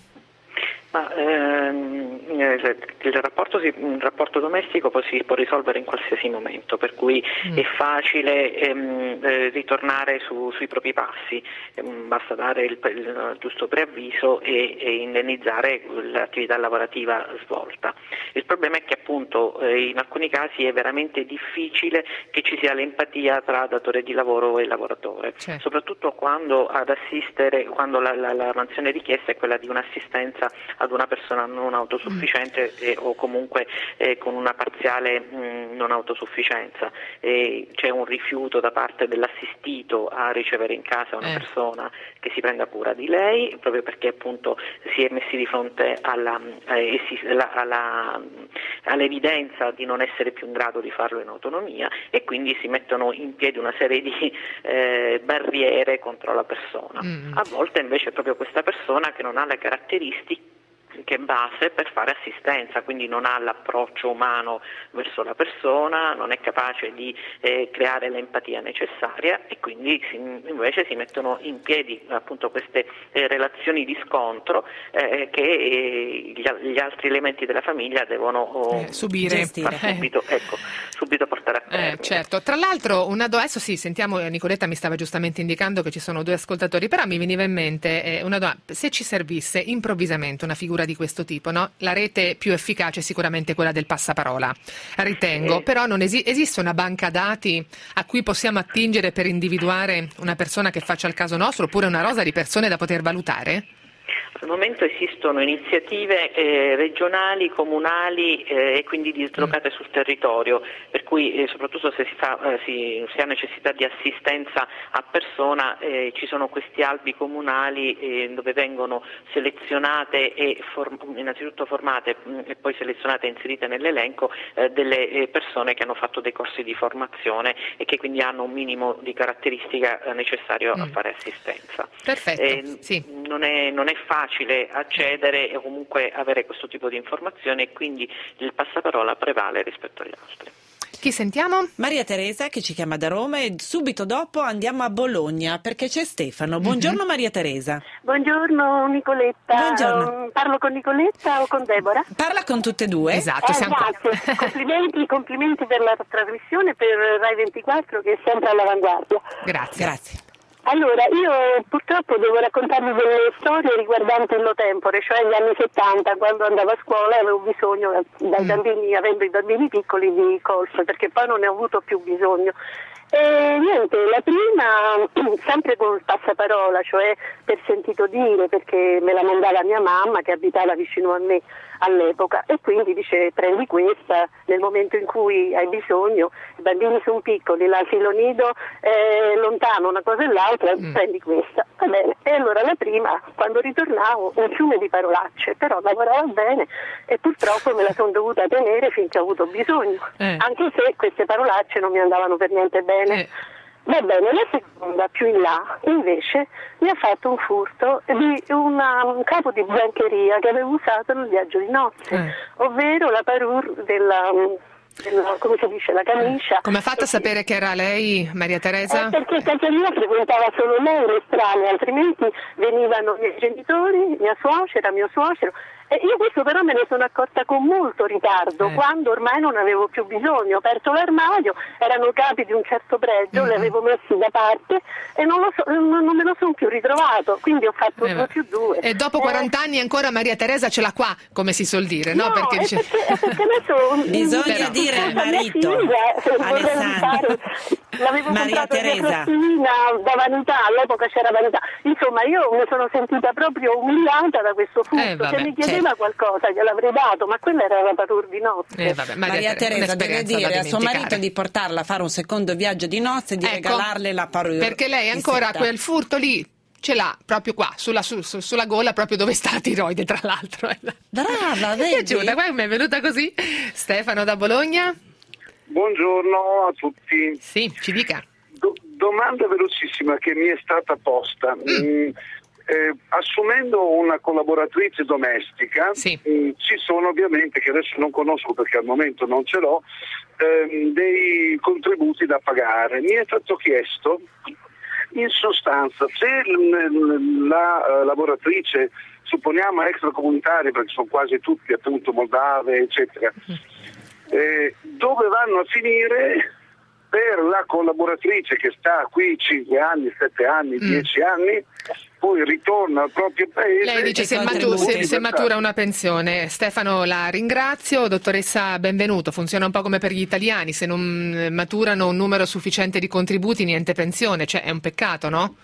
Ma, ehm, il, rapporto si, il rapporto domestico poi si può risolvere in qualsiasi momento, per cui mm. è facile ehm, eh, ritornare su, sui propri passi, ehm, basta dare il, il giusto preavviso e, e indennizzare l'attività lavorativa svolta. Il problema è che appunto eh, in alcuni casi è veramente difficile che ci sia l'empatia tra datore di lavoro e lavoratore, cioè. soprattutto quando ad assistere, quando la, la, la mansione richiesta è quella di un'assistenza ad una persona non autosufficiente mm. e, o comunque eh, con una parziale mh, non autosufficienza. E c'è un rifiuto da parte dell'assistito a ricevere in casa una eh. persona che si prenda cura di lei, proprio perché appunto si è messi di fronte alla, eh, alla, alla, all'evidenza di non essere più in grado di farlo in autonomia, e quindi si mettono in piedi una serie di eh, barriere contro la persona. Mm. A volte invece è proprio questa persona che non ha le caratteristiche che base per fare assistenza, quindi non ha l'approccio umano verso la persona, non è capace di eh, creare l'empatia necessaria, e quindi si, invece si mettono in piedi appunto queste eh, relazioni di scontro eh, che eh, gli, gli altri elementi della famiglia devono oh, eh, subire, far subito, eh. ecco, subito portare a termine. Eh, certo. Tra l'altro, una do- adesso sì, sentiamo, Nicoletta mi stava giustamente indicando che ci sono due ascoltatori, però mi veniva in mente eh, una domanda: se ci servisse improvvisamente una figura di questo tipo, no? La rete più efficace è sicuramente quella del passaparola, ritengo, eh. però non esi- esiste una banca dati a cui possiamo attingere per individuare una persona che faccia il caso nostro, oppure una rosa di persone da poter valutare? Al momento esistono iniziative eh, regionali, comunali eh, e quindi dislocate mm. sul territorio, per cui eh, soprattutto se si, fa, eh, si, si ha necessità di assistenza a persona, eh, ci sono questi albi comunali eh, dove vengono selezionate e form- innanzitutto formate mh, e poi selezionate e inserite nell'elenco eh, delle eh, persone che hanno fatto dei corsi di formazione e che quindi hanno un minimo di caratteristica eh, necessario mm. a fare assistenza. Perfetto, eh, sì. non è, non è facile accedere e comunque avere questo tipo di informazioni, e quindi il passaparola prevale rispetto agli altri. Chi sentiamo? Maria Teresa, che ci chiama da Roma, e subito dopo andiamo a Bologna perché c'è Stefano. Buongiorno mm-hmm. Maria Teresa. Buongiorno Nicoletta. Buongiorno. Um, parlo con Nicoletta o con Deborah? Parla con tutte e due. Esatto, eh, siamo grazie. qua. complimenti, complimenti per la trasmissione, per Rai ventiquattro che è sempre all'avanguardia. Grazie. Grazie. Allora, io purtroppo devo raccontarvi delle storie riguardanti il no tempore, cioè gli anni settanta, quando andavo a scuola avevo bisogno dai bambini, avendo i bambini piccoli, di golf, perché poi non ne ho avuto più bisogno. E niente, la prima sempre con il passaparola, cioè per sentito dire, perché me la mandava mia mamma che abitava vicino a me all'epoca, e quindi dice: prendi questa nel momento in cui hai bisogno, i bambini sono piccoli, l'asilo nido è lontano, una cosa e l'altra, mm. prendi questa. Va bene. E E allora la prima, quando ritornavo, un fiume di parolacce, però lavorava bene e purtroppo me la sono dovuta tenere finché ho avuto bisogno, eh. anche se queste parolacce non mi andavano per niente bene. Eh. Va bene, la seconda, più in là, invece mi ha fatto un furto di una, un capo di biancheria che avevo usato nel viaggio di nozze, eh. ovvero la parure della... della, come si dice, la camicia. Come ha fatto a sapere che era lei, Maria Teresa? Eh, perché casa mia frequentava solo lei, le strane, altrimenti venivano i miei genitori, mia suocera, mio suocero. E io questo però me ne sono accorta con molto ritardo, eh. quando ormai non avevo più bisogno. Ho aperto l'armadio, erano capi di un certo pregio, mm-hmm. li avevo messi da parte e non, lo so, non, non me lo sono più ritrovato, quindi ho fatto eh, due più due. E dopo quaranta eh. anni ancora Maria Teresa ce l'ha qua, come si suol dire, no? no perché, dice... perché, perché adesso bisogna però dire al marito, Alessandro, l'avevo Maria Teresa da vanità, all'epoca c'era vanità, insomma io mi sono sentita proprio umiliata da questo furto. Eh, vabbè, se mi chiedeva certo. qualcosa gliel'avrei dato, ma quella era la parure di nozze. Eh, vabbè, Maria, Maria Teresa deve dire a suo marito di portarla a fare un secondo viaggio di nozze e di ecco, regalarle la parure, perché lei ancora quel furto lì ce l'ha proprio qua, sulla, su, su, sulla gola, proprio dove sta la tiroide, tra l'altro. Brava, vedi? Mi è piaciuta, guarda, mi è venuta così. Stefano da Bologna. Buongiorno a tutti. Sì, ci dica. Do- domanda velocissima che mi è stata posta. Mm. Mm, eh, assumendo una collaboratrice domestica, sì. mh, ci sono ovviamente, che adesso non conosco perché al momento non ce l'ho, ehm, dei contributi da pagare. Mi è stato chiesto, in sostanza, se l- la uh, lavoratrice, supponiamo extracomunitari, perché sono quasi tutti appunto moldave, eccetera, eh, dove vanno a finire per la collaboratrice che sta qui cinque anni, sette anni, dieci mm. anni, poi ritorna al proprio paese. Lei dice se, matu- se, se matura una pensione. Stefano, la ringrazio. Dottoressa Benvenuto, funziona un po' come per gli italiani, se non maturano un numero sufficiente di contributi, niente pensione, cioè è un peccato, no?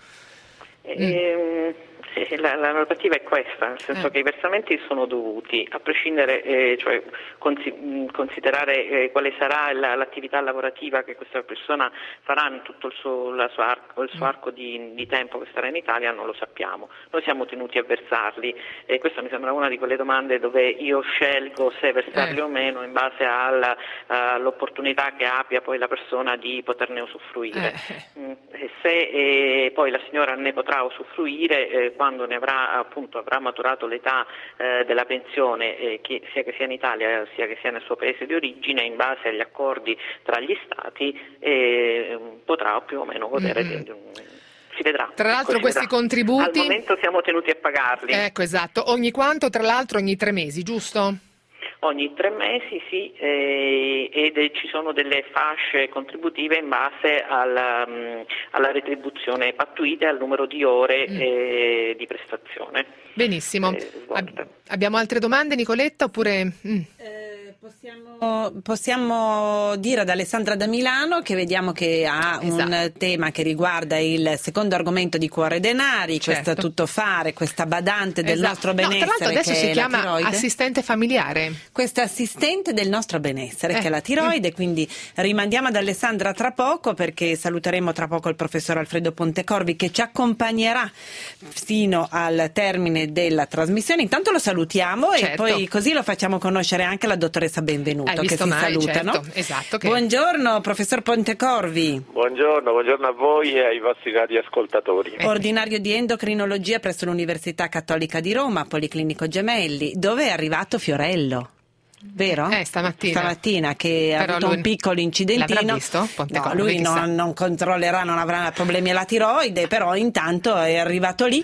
Ehm... Mm. Sì, la, la normativa è questa, nel senso eh. che i versamenti sono dovuti, a prescindere, eh, cioè consi- considerare eh, quale sarà la, l'attività lavorativa che questa persona farà in tutto il suo, la sua arco, il suo arco di, di tempo che starà in Italia, non lo sappiamo. Noi siamo tenuti a versarli e questa mi sembra una di quelle domande dove io scelgo se versarli eh. o meno in base alla, all'opportunità che abbia poi la persona di poterne usufruire. Eh. Mm, se eh, poi la signora ne potrà usufruire, eh, quando ne avrà appunto avrà maturato l'età eh, della pensione, eh, che, sia che sia in Italia sia che sia nel suo paese di origine, in base agli accordi tra gli stati, eh, potrà più o meno godere mm-hmm. di un... si vedrà. Tra l'altro ecco, questi vedrà. contributi... Al momento siamo tenuti a pagarli. Ecco, esatto. Ogni quanto? Tra l'altro ogni tre mesi, giusto? Ogni tre mesi sì, eh, ed eh, ci sono delle fasce contributive in base alla, mh, alla retribuzione pattuita e al numero di ore mm. eh, di prestazione. Benissimo. Eh, Ab- abbiamo altre domande, Nicoletta, oppure... Mm. Eh, possiamo, possiamo dire ad Alessandra da Milano che vediamo che ha esatto. un tema che riguarda il secondo argomento di Cuore e Denari, certo. questo tuttofare, questa badante del esatto. nostro benessere. No, tra l'altro adesso che si chiama tiroide. assistente familiare. Questa assistente del nostro benessere eh. che è la tiroide, quindi rimandiamo ad Alessandra tra poco, perché saluteremo tra poco il professor Alfredo Pontecorvi che ci accompagnerà fino al termine della trasmissione. Intanto lo salutiamo certo. e poi così lo facciamo conoscere anche alla dottoressa Benvenuto. Hai che si mai, salutano. Certo, esatto, che... Buongiorno professor Pontecorvi. Buongiorno, buongiorno a voi e ai vostri radioascoltatori. Ordinario di endocrinologia presso l'Università Cattolica di Roma, Policlinico Gemelli, dove è arrivato Fiorello. Vero? Eh, stamattina. Stamattina che ha Però avuto lui... un piccolo incidentino. L'avrà visto? No, lui non, non controllerà, non avrà problemi alla tiroide, però intanto è arrivato lì.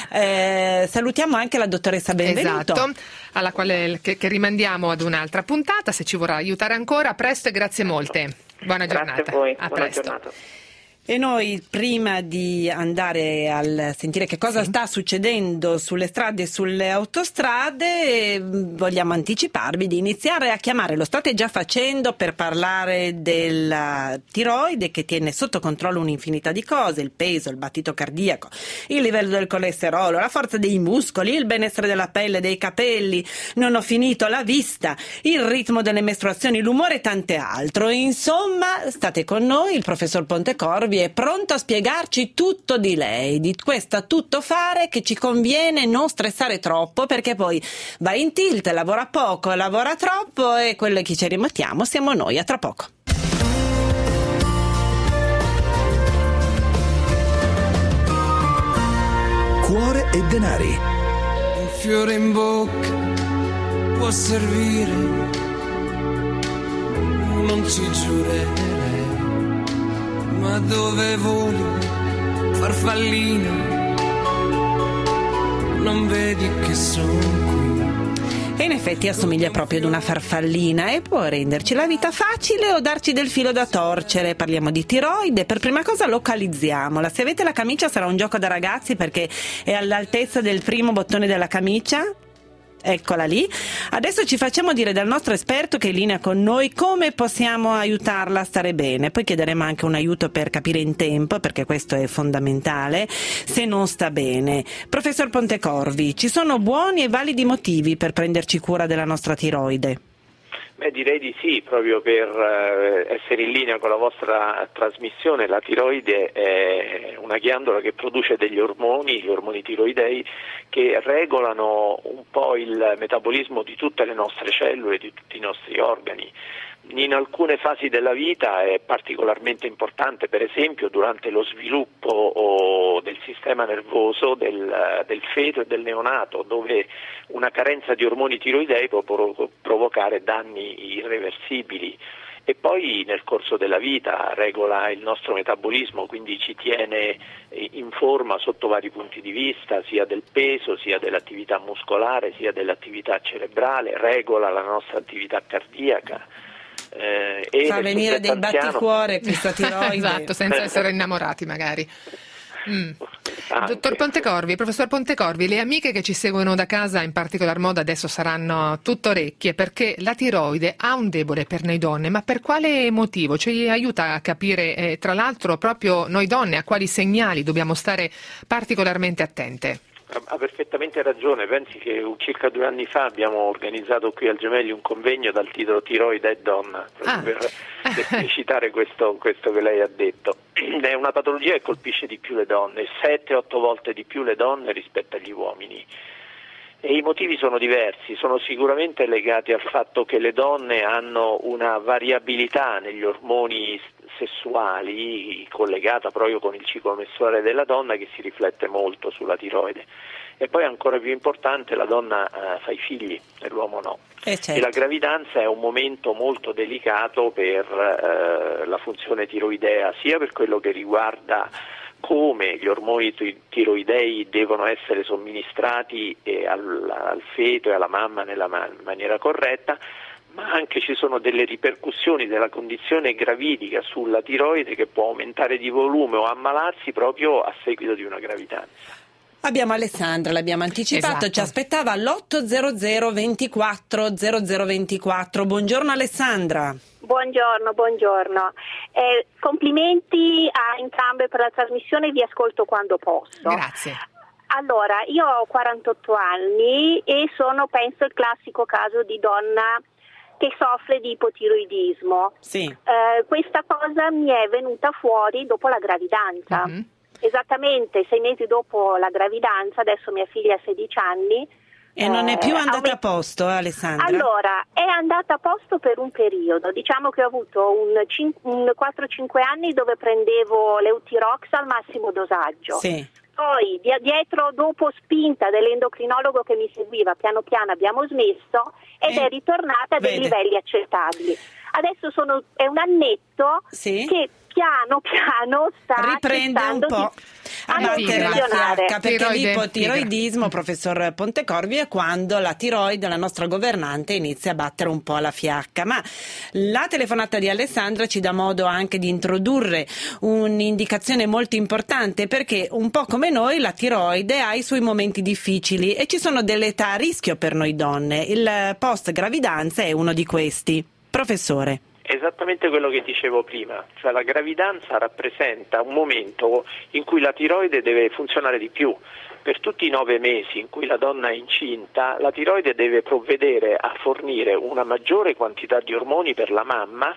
Eh, salutiamo anche la dottoressa Benvenuto. Esatto, alla quale che, che rimandiamo ad un'altra puntata, se ci vorrà aiutare ancora. A presto e grazie molte. Buona grazie giornata. A voi. A Buona presto. Giornata. E noi, prima di andare a sentire che cosa sì. sta succedendo sulle strade e sulle autostrade, vogliamo anticiparvi di iniziare a chiamare, lo state già facendo, per parlare della tiroide che tiene sotto controllo un'infinità di cose: il peso, il battito cardiaco, il livello del colesterolo, la forza dei muscoli, il benessere della pelle, dei capelli, non ho finito, la vista, il ritmo delle mestruazioni, l'umore e tante altro. Insomma, state con noi, il professor Pontecorvi Pontecorvi è pronto a spiegarci tutto di lei, di questa tuttofare che ci conviene non stressare troppo, perché poi va in tilt, lavora poco, lavora troppo e quello che ci rimettiamo siamo noi. A tra poco. Cuore e denari. Un fiore in bocca può servire, non ci giurerei, ma dove voli, farfallina, non vedi che sono qui. E in effetti assomiglia proprio ad una farfallina e può renderci la vita facile o darci del filo da torcere. Parliamo di tiroide. Per prima cosa localizziamola. Se avete la camicia sarà un gioco da ragazzi, perché è all'altezza del primo bottone della camicia. Eccola lì. Adesso ci facciamo dire dal nostro esperto che è in linea con noi come possiamo aiutarla a stare bene. Poi chiederemo anche un aiuto per capire in tempo, perché questo è fondamentale, se non sta bene. Professor Pontecorvi, ci sono buoni e validi motivi per prenderci cura della nostra tiroide? Beh, direi di sì, proprio per eh, essere in linea con la vostra trasmissione. La tiroide è una ghiandola che produce degli ormoni, gli ormoni tiroidei, che regolano un po' il metabolismo di tutte le nostre cellule, di tutti i nostri organi. In alcune fasi della vita è particolarmente importante, per esempio durante lo sviluppo o del sistema nervoso del, del feto e del neonato, dove una carenza di ormoni tiroidei può provocare danni irreversibili. E poi nel corso della vita regola il nostro metabolismo, quindi ci tiene in forma sotto vari punti di vista, sia del peso, sia dell'attività muscolare, sia dell'attività cerebrale, regola la nostra attività cardiaca. Eh, e fa venire dei batticuore questa tiroide. Esatto, senza essere innamorati magari. Mm. Dottor Pontecorvi, professor Pontecorvi, le amiche che ci seguono da casa in particolar modo adesso saranno tutto orecchie, perché la tiroide ha un debole per noi donne, ma per quale motivo? Ci aiuta a capire, eh, tra l'altro, proprio noi donne a quali segnali dobbiamo stare particolarmente attente? Ha perfettamente ragione. Pensi che circa due anni fa abbiamo organizzato qui al Gemelli un convegno dal titolo Tiroide e donna, ah. per esplicitare questo, questo che lei ha detto. È una patologia che colpisce di più le donne, sette otto volte di più le donne rispetto agli uomini. E i motivi sono diversi, sono sicuramente legati al fatto che le donne hanno una variabilità negli ormoni sessuali collegata proprio con il ciclo mestruale della donna, che si riflette molto sulla tiroide. E poi ancora più importante, la donna eh, fa i figli e l'uomo no. Eh certo. E la gravidanza è un momento molto delicato per eh, la funzione tiroidea, sia per quello che riguarda come gli ormoni tiroidei devono essere somministrati eh, al, al feto e alla mamma nella man- maniera corretta, ma anche ci sono delle ripercussioni della condizione gravidica sulla tiroide che può aumentare di volume o ammalarsi proprio a seguito di una gravidanza. Abbiamo Alessandra, l'abbiamo anticipato, esatto. Ci aspettava all'otto zero zero ventiquattro zero zero ventiquattro. Buongiorno Alessandra. Buongiorno, buongiorno. Eh, complimenti a entrambe per la trasmissione, vi ascolto quando posso. Grazie. Allora, io ho quarantotto anni e sono, penso, il classico caso di donna che soffre di ipotiroidismo. Sì. Eh, questa cosa mi è venuta fuori dopo la gravidanza. Mm-hmm. Esattamente sei mesi dopo la gravidanza, adesso mia figlia ha sedici anni. E non è più andata aument- a posto, Alessandra? Allora, è andata a posto per un periodo, diciamo che ho avuto un, cin- un quattro cinque anni dove prendevo l'Eutirox al massimo dosaggio. Sì. Poi di- dietro, dopo spinta dell'endocrinologo che mi seguiva, piano piano abbiamo smesso ed eh, è ritornata a dei vede. livelli accettabili. Adesso sono, è un annetto sì. che piano piano sta riprende un po' a battere la fiacca, perché Tiroide, l'ipotiroidismo, professor Pontecorvi, è quando la tiroide, la nostra governante, inizia a battere un po' la fiacca. Ma la telefonata di Alessandra ci dà modo anche di introdurre un'indicazione molto importante, perché un po' come noi la tiroide ha i suoi momenti difficili e ci sono delle età a rischio per noi donne. Il post gravidanza è uno di questi. Professore. Esattamente quello che dicevo prima, cioè la gravidanza rappresenta un momento in cui la tiroide deve funzionare di più. Per tutti i nove mesi in cui la donna è incinta, la tiroide deve provvedere a fornire una maggiore quantità di ormoni per la mamma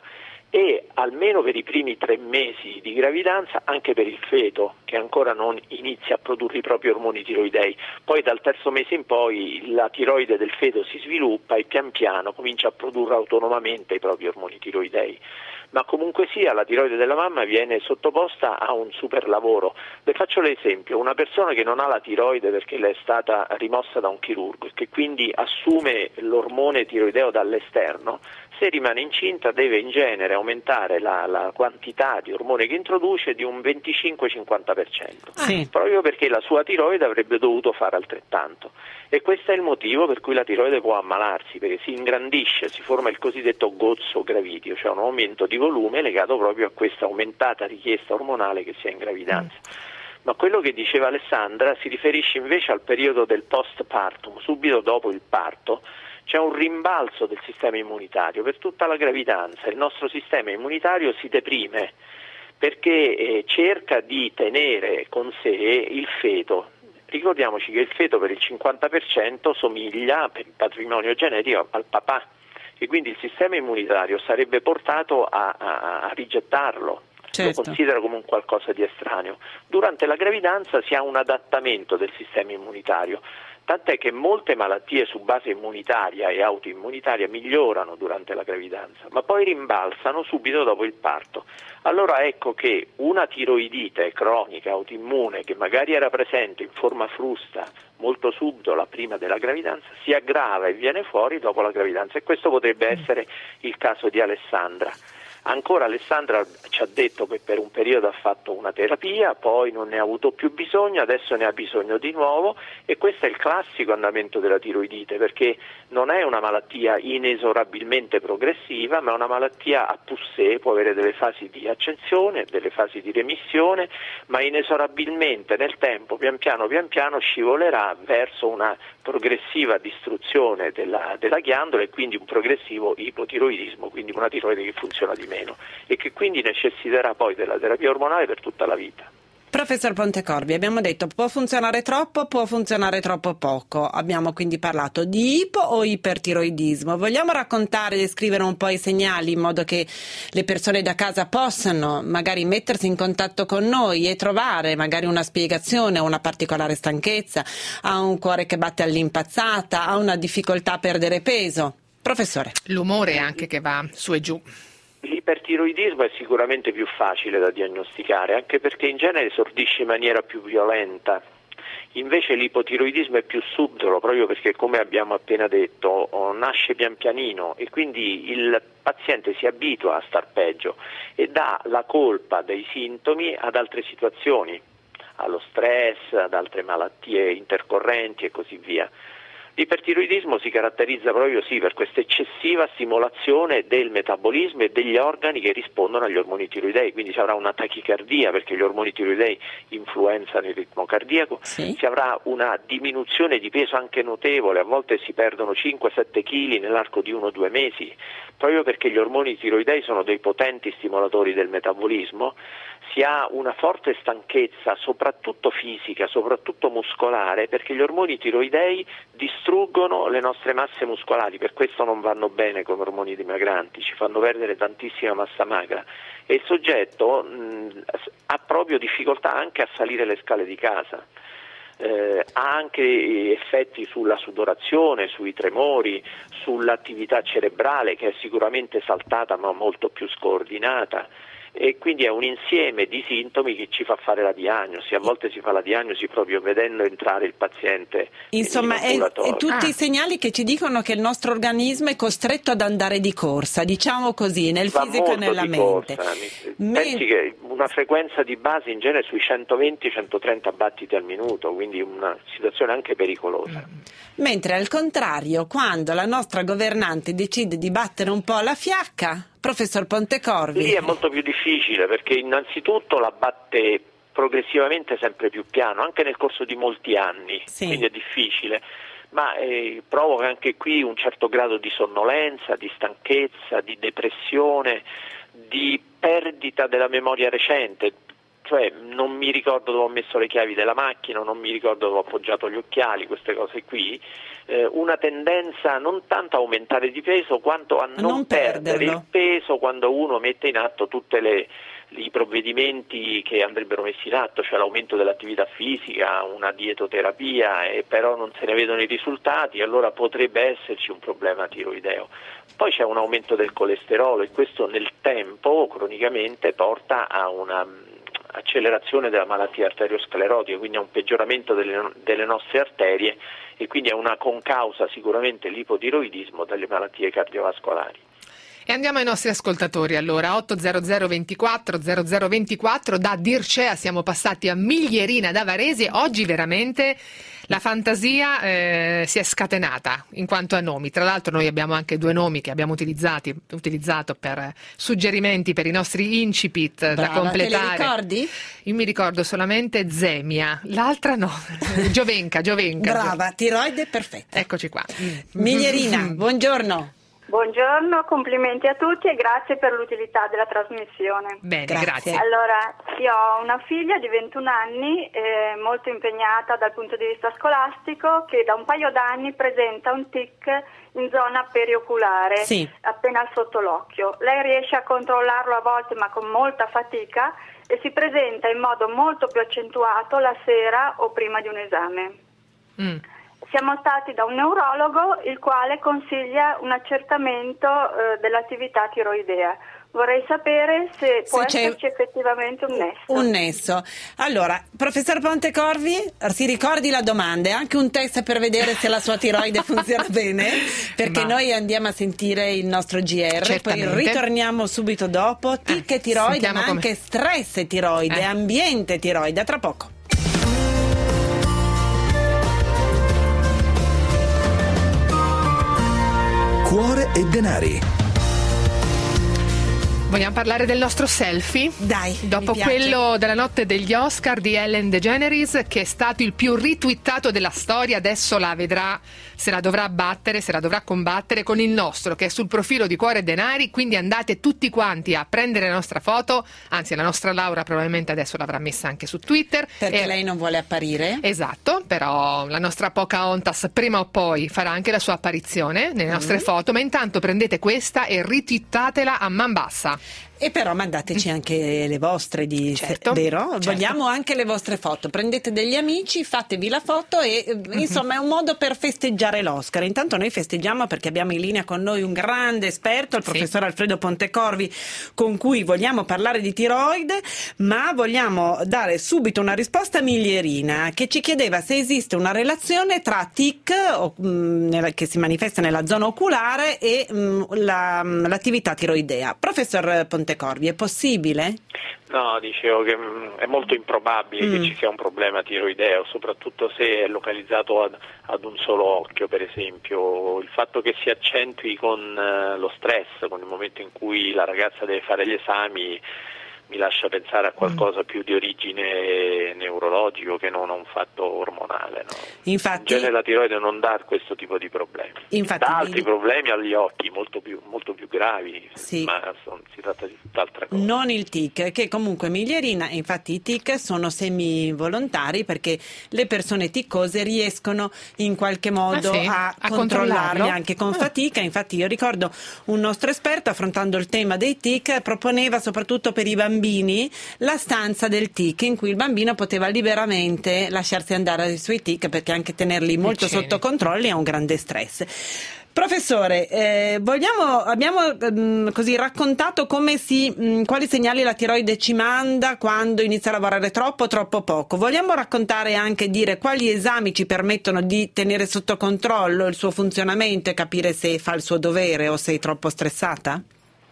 e almeno per i primi tre mesi di gravidanza anche per il feto, che ancora non inizia a produrre i propri ormoni tiroidei. Poi dal terzo mese in poi la tiroide del feto si sviluppa e pian piano comincia a produrre autonomamente i propri ormoni tiroidei. Ma comunque sia, la tiroide della mamma viene sottoposta a un super lavoro. Le faccio l'esempio: una persona che non ha la tiroide perché le è stata rimossa da un chirurgo e che quindi assume l'ormone tiroideo dall'esterno, se rimane incinta deve in genere aumentare la, la quantità di ormone che introduce di un venticinque cinquanta per cento, sì. proprio perché la sua tiroide avrebbe dovuto fare altrettanto. E questo è il motivo per cui la tiroide può ammalarsi, perché si ingrandisce, si forma il cosiddetto gozzo gravideo, cioè un aumento di volume legato proprio a questa aumentata richiesta ormonale che si ha in gravidanza. Mm. Ma quello che diceva Alessandra si riferisce invece al periodo del postpartum, subito dopo il parto. C'è un rimbalzo del sistema immunitario per tutta la gravidanza, il nostro sistema immunitario si deprime perché eh, cerca di tenere con sé il feto. Ricordiamoci che il feto per il cinquanta per cento somiglia, per il patrimonio genetico, al papà, e quindi il sistema immunitario sarebbe portato a, a, a rigettarlo. Certo. Lo considera come un qualcosa di estraneo. Durante la gravidanza si ha un adattamento del sistema immunitario, tant'è che molte malattie su base immunitaria e autoimmunitaria migliorano durante la gravidanza, ma poi rimbalzano subito dopo il parto. Allora ecco che una tiroidite cronica autoimmune che magari era presente in forma frusta molto subdola prima della gravidanza si aggrava e viene fuori dopo la gravidanza, e questo potrebbe essere il caso di Alessandra. Ancora Alessandra ci ha detto che per un periodo ha fatto una terapia, poi non ne ha avuto più bisogno, adesso ne ha bisogno di nuovo, e questo è il classico andamento della tiroidite, perché non è una malattia inesorabilmente progressiva, ma è una malattia a poussée, può avere delle fasi di accensione, delle fasi di remissione, ma inesorabilmente nel tempo, pian piano pian piano scivolerà verso una progressiva distruzione della, della ghiandola e quindi un progressivo ipotiroidismo, quindi una tiroide che funziona di meno e che quindi necessiterà poi della terapia ormonale per tutta la vita. Professor Pontecorvi, abbiamo detto può funzionare troppo, può funzionare troppo poco. Abbiamo quindi parlato di ipo o ipertiroidismo. Vogliamo raccontare e descrivere un po' i segnali in modo che le persone da casa possano magari mettersi in contatto con noi e trovare magari una spiegazione a una particolare stanchezza, a un cuore che batte all'impazzata, a una difficoltà a perdere peso? Professore. L'umore anche che va su e giù. L'ipertiroidismo è sicuramente più facile da diagnosticare, anche perché in genere esordisce in maniera più violenta. Invece l'ipotiroidismo è più subdolo, proprio perché, come abbiamo appena detto, nasce pian pianino e quindi il paziente si abitua a star peggio e dà la colpa dei sintomi ad altre situazioni, allo stress, ad altre malattie intercorrenti e così via. L'ipertiroidismo si caratterizza proprio sì per questa eccessiva stimolazione del metabolismo e degli organi che rispondono agli ormoni tiroidei, quindi si avrà una tachicardia perché gli ormoni tiroidei influenzano il ritmo cardiaco, sì. Si avrà una diminuzione di peso anche notevole, a volte si perdono cinque sette chili nell'arco di uno o due mesi, proprio perché gli ormoni tiroidei sono dei potenti stimolatori del metabolismo. Si ha una forte stanchezza, soprattutto fisica, soprattutto muscolare, perché gli ormoni tiroidei distruggono le nostre masse muscolari, per questo non vanno bene come ormoni dimagranti, ci fanno perdere tantissima massa magra e il soggetto mh, ha proprio difficoltà anche a salire le scale di casa. Eh, ha anche effetti sulla sudorazione, sui tremori, sull'attività cerebrale che è sicuramente saltata ma molto più scordinata. E quindi è un insieme di sintomi che ci fa fare la diagnosi. A volte si fa la diagnosi proprio vedendo entrare il paziente. Insomma, è, è tutti ah. i segnali che ci dicono che il nostro organismo è costretto ad andare di corsa, diciamo così, nel Va fisico e nella mente. Mi... Pensi che una frequenza di base in genere sui centoventi centotrenta battiti al minuto, quindi una situazione anche pericolosa. Mentre al contrario, quando la nostra governante decide di battere un po' la fiacca, professor Pontecorvi. Lì è molto più difficile perché innanzitutto la batte progressivamente sempre più piano, anche nel corso di molti anni, sì. Quindi è difficile, ma eh, provoca anche qui un certo grado di sonnolenza, di stanchezza, di depressione, di perdita della memoria recente. cioè non mi ricordo dove ho messo le chiavi della macchina, non mi ricordo dove ho appoggiato gli occhiali, queste cose qui, eh, una tendenza non tanto a aumentare di peso quanto a non, non perdere il peso quando uno mette in atto tutte le i provvedimenti che andrebbero messi in atto, cioè l'aumento dell'attività fisica, una dietoterapia, e però non se ne vedono i risultati, allora potrebbe esserci un problema tiroideo. Poi c'è un aumento del colesterolo e questo nel tempo cronicamente porta a una accelerazione della malattia arteriosclerotica, quindi a un peggioramento delle, delle nostre arterie e quindi a una concausa sicuramente l'ipotiroidismo delle malattie cardiovascolari. E andiamo ai nostri ascoltatori allora, otto zero zero ventiquattro zero zero ventiquattro, da Dircea siamo passati a Miglierina da Varese. Oggi veramente la fantasia eh, si è scatenata in quanto a nomi. Tra l'altro noi abbiamo anche due nomi che abbiamo utilizzati, utilizzato per suggerimenti per i nostri incipit. Brava, da completare. Te li ricordi? Io mi ricordo solamente Zemia, l'altra no, Giovenca, Giovenca. Brava, tiroide perfetta. Eccoci qua. Miglierina, buongiorno. Buongiorno, complimenti a tutti e grazie per l'utilità della trasmissione. Bene, grazie. grazie. Allora, io ho una figlia di ventuno anni, eh, molto impegnata dal punto di vista scolastico, che da un paio d'anni presenta un tic in zona perioculare, sì. appena sotto l'occhio. Lei riesce a controllarlo a volte ma con molta fatica e si presenta in modo molto più accentuato la sera o prima di un esame. Mm. Siamo stati da un neurologo il quale consiglia un accertamento eh, dell'attività tiroidea. Vorrei sapere se può se esserci effettivamente un nesso. Un nesso. Allora, professor Pontecorvi, si ricordi la domanda? È anche un test per vedere se la sua tiroide funziona bene? Perché Ma... noi andiamo a sentire il nostro G R, Certamente. Poi ritorniamo subito dopo. Tic e tiroide, ma come... anche stress e tiroide, eh. ambiente tiroide. Tra poco. Cuore e denari. Vogliamo parlare del nostro selfie? Dai, dopo quello della notte degli Oscar di Ellen DeGeneres, che è stato il più retweetato della storia, adesso la vedrà, se la dovrà battere, se la dovrà combattere con il nostro, che è sul profilo di Cuore e Denari, quindi andate tutti quanti a prendere la nostra foto, anzi la nostra Laura probabilmente adesso l'avrà messa anche su Twitter. Perché e... lei non vuole apparire? Esatto, però la nostra Pocahontas prima o poi farà anche la sua apparizione nelle nostre mm. foto, ma intanto prendete questa e retweetatela a man bassa. E però mandateci anche le vostre, di certo, vero? Certo. Vogliamo anche le vostre foto. Prendete degli amici, fatevi la foto e mm-hmm. insomma è un modo per festeggiare l'Oscar. Intanto noi festeggiamo perché abbiamo in linea con noi un grande esperto, il sì. professor Alfredo Pontecorvi, con cui vogliamo parlare di tiroide, ma vogliamo dare subito una risposta a Miglierina, che ci chiedeva se esiste una relazione tra tic o, mh, che si manifesta nella zona oculare e mh, la, l'attività tiroidea. Professor Pontecorvi, è possibile? No, dicevo che mh, è molto improbabile mm. che ci sia un problema tiroideo, soprattutto se è localizzato ad, ad un solo occhio, per esempio. Il fatto che si accentui con uh, lo stress, con il momento in cui la ragazza deve fare gli esami, mi lascia pensare a qualcosa mm. più di origine neurologico che non a un fatto ormonale. No? Infatti, in genere la tiroide non dà questo tipo di problemi. Infatti, dà altri problemi agli occhi molto più, molto più gravi, sì. ma son, si tratta di tutt'altra cosa. Non il tic, che comunque Miglierina, infatti i tic sono semi-volontari perché le persone ticcose riescono in qualche modo ah, sì? a, a controllarli anche con ah. fatica. Infatti io ricordo un nostro esperto, affrontando il tema dei tic, proponeva soprattutto per i bambini la stanza del tic, in cui il bambino poteva liberamente lasciarsi andare ai suoi tic, perché anche tenerli molto Vicini. sotto controllo è un grande stress. Professore, eh, vogliamo, abbiamo mh, così raccontato come si, mh, quali segnali la tiroide ci manda quando inizia a lavorare troppo o troppo poco. Vogliamo raccontare anche, dire quali esami ci permettono di tenere sotto controllo il suo funzionamento e capire se fa il suo dovere o se è troppo stressata?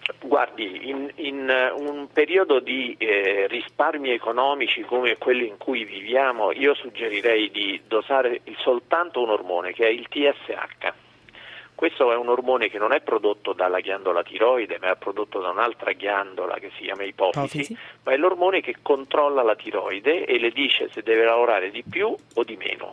Guardi, in, in un periodo di eh, risparmi economici come quello in cui viviamo, io suggerirei di dosare soltanto un ormone, che è il T S H. Questo è un ormone che non è prodotto dalla ghiandola tiroide, ma è prodotto da un'altra ghiandola che si chiama ipofisi, Ipofisi. ma è l'ormone che controlla la tiroide e le dice se deve lavorare di più o di meno.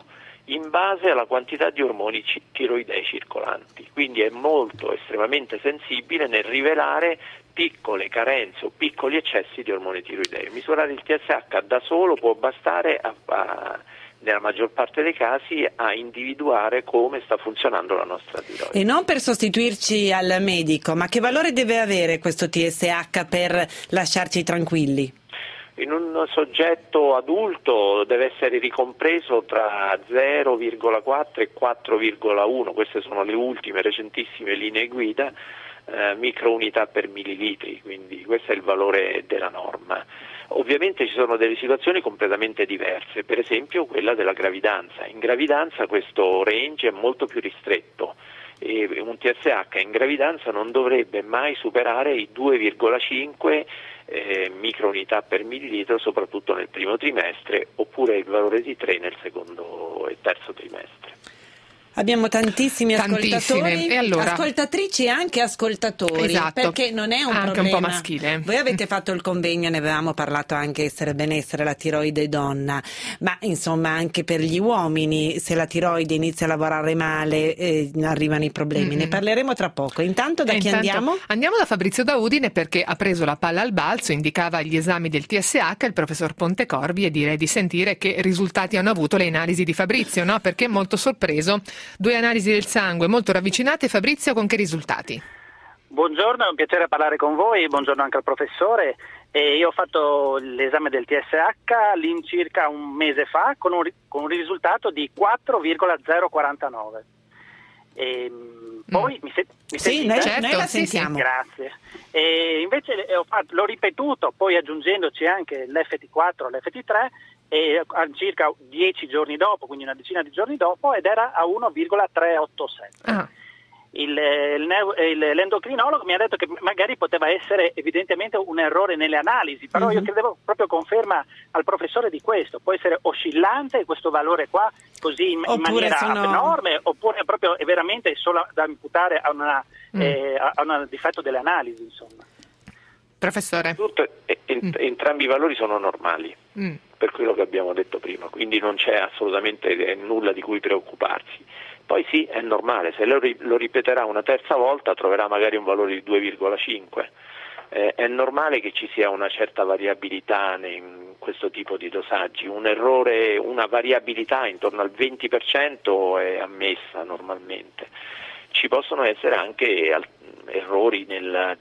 in base alla quantità di ormoni c- tiroidei circolanti, quindi è molto estremamente sensibile nel rivelare piccole carenze o piccoli eccessi di ormoni tiroidei. Misurare il T S H da solo può bastare a, a, nella maggior parte dei casi a individuare come sta funzionando la nostra tiroide. E non per sostituirci al medico, ma che valore deve avere questo T S H per lasciarci tranquilli? In un soggetto adulto deve essere ricompreso tra zero virgola quattro e quattro virgola uno, queste sono le ultime recentissime linee guida, eh, microunità per millilitri, quindi questo è il valore della norma. Ovviamente ci sono delle situazioni completamente diverse, per esempio quella della gravidanza. In gravidanza questo range è molto più ristretto e un T S H in gravidanza non dovrebbe mai superare i due virgola cinque eh, microunità per millilitro, soprattutto nel primo trimestre, oppure il valore di tre nel secondo e terzo trimestre. Abbiamo tantissimi Tantissime. ascoltatori, E allora? ascoltatrici e anche ascoltatori, Esatto. perché non è un Anche problema. un po' maschile. Voi avete fatto il convegno, ne avevamo parlato anche essere benessere, la tiroide donna, ma insomma anche per gli uomini, se la tiroide inizia a lavorare male eh, arrivano i problemi. Mm-hmm. Ne parleremo tra poco. Intanto da e chi intanto andiamo? Andiamo da Fabrizio da Udine, perché ha preso la palla al balzo, indicava gli esami del T S H il professor Pontecorvi, e direi di sentire che risultati hanno avuto le analisi di Fabrizio, no? Perché è molto sorpreso. Due analisi del sangue molto ravvicinate. Fabrizio, con che risultati? Buongiorno, è un piacere parlare con voi, buongiorno anche al professore. E io ho fatto l'esame del T S H all'incirca un mese fa con un, con un risultato di quattro virgola zero quarantanove. E poi mm. mi, se, mi sì, sentite? noi, certo, noi la sentiamo. Grazie. E invece ho fatto, l'ho ripetuto, poi aggiungendoci anche l'F T quattro, l'F T tre, e circa dieci giorni dopo, quindi una decina di giorni dopo, ed era a uno virgola trecentoottantasette. Ah. Il, il, il, l'endocrinologo mi ha detto che magari poteva essere evidentemente un errore nelle analisi, però mm-hmm. io credevo proprio conferma al professore di questo. Può essere oscillante questo valore qua, così in, in maniera sono... abnorme, oppure proprio è veramente solo da imputare a, una, mm. eh, a un difetto delle analisi, insomma. Professore. Tutto, ent- mm. Entrambi i valori sono normali, mm. per quello che abbiamo detto prima, quindi non c'è assolutamente nulla di cui preoccuparsi. Poi sì, è normale, se lo, ri- lo ripeterà una terza volta troverà magari un valore di due virgola cinque. Eh, è normale che ci sia una certa variabilità in questo tipo di dosaggi, un errore, una variabilità intorno al venti per cento è ammessa normalmente. Ci possono essere anche al- errori nel...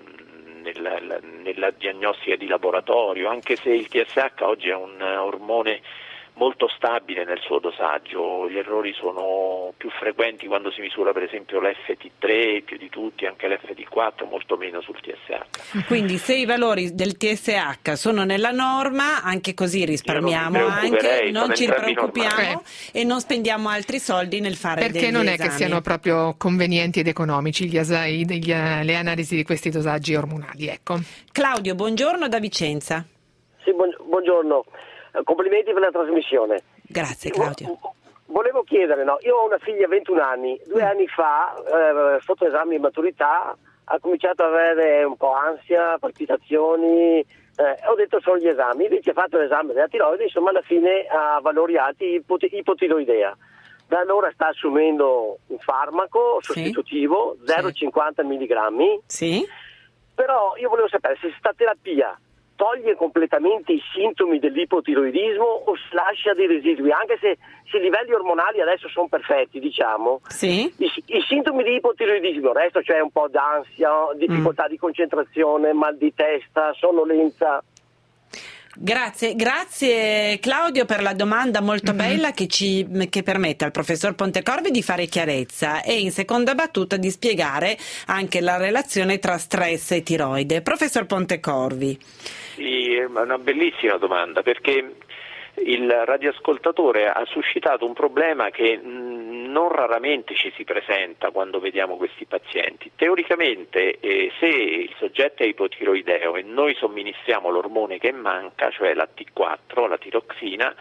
Nella, nella diagnostica di laboratorio, anche se il T S H oggi è un ormone molto stabile nel suo dosaggio, gli errori sono più frequenti quando si misura per esempio l'F T tre, più di tutti, anche l'F T quattro, molto meno sul T S H. Quindi se i valori del T S H sono nella norma, anche così risparmiamo, non anche, non ci preoccupiamo normali. E non spendiamo altri soldi nel fare perché degli non è esami. Che siano proprio convenienti ed economici gli asai, gli, le analisi di questi dosaggi ormonali, ecco. Claudio, buongiorno da Vicenza. Sì, buongiorno. Complimenti per la trasmissione. Grazie Claudio. Volevo chiedere, no? Io ho una figlia ventuno anni, due mm. anni fa, eh, sotto esame di maturità, ha cominciato ad avere un po' ansia, palpitazioni, eh, ho detto solo gli esami, invece ha fatto l'esame della tiroide, insomma alla fine ha valori alti, ipot- ipotiroidea. Da allora sta assumendo un farmaco sostitutivo, sì. zero virgola cinquanta milligrammi, sì. Però io volevo sapere se questa terapia toglie completamente i sintomi dell'ipotiroidismo o si lascia dei residui, anche se, se i livelli ormonali adesso sono perfetti, diciamo, sì. i, i sintomi di ipotiroidismo, il resto c'è un po' d'ansia, difficoltà mm. di concentrazione, mal di testa, sonnolenza. Grazie, grazie Claudio per la domanda molto mm-hmm. bella che ci che permette al professor Pontecorvi di fare chiarezza e in seconda battuta di spiegare anche la relazione tra stress e tiroide. Professor Pontecorvi. Sì, è una bellissima domanda, perché il radioascoltatore ha suscitato un problema che non raramente ci si presenta quando vediamo questi pazienti. Teoricamente eh, se il soggetto è ipotiroideo e noi somministriamo l'ormone che manca, cioè la T quattro, la tiroxina,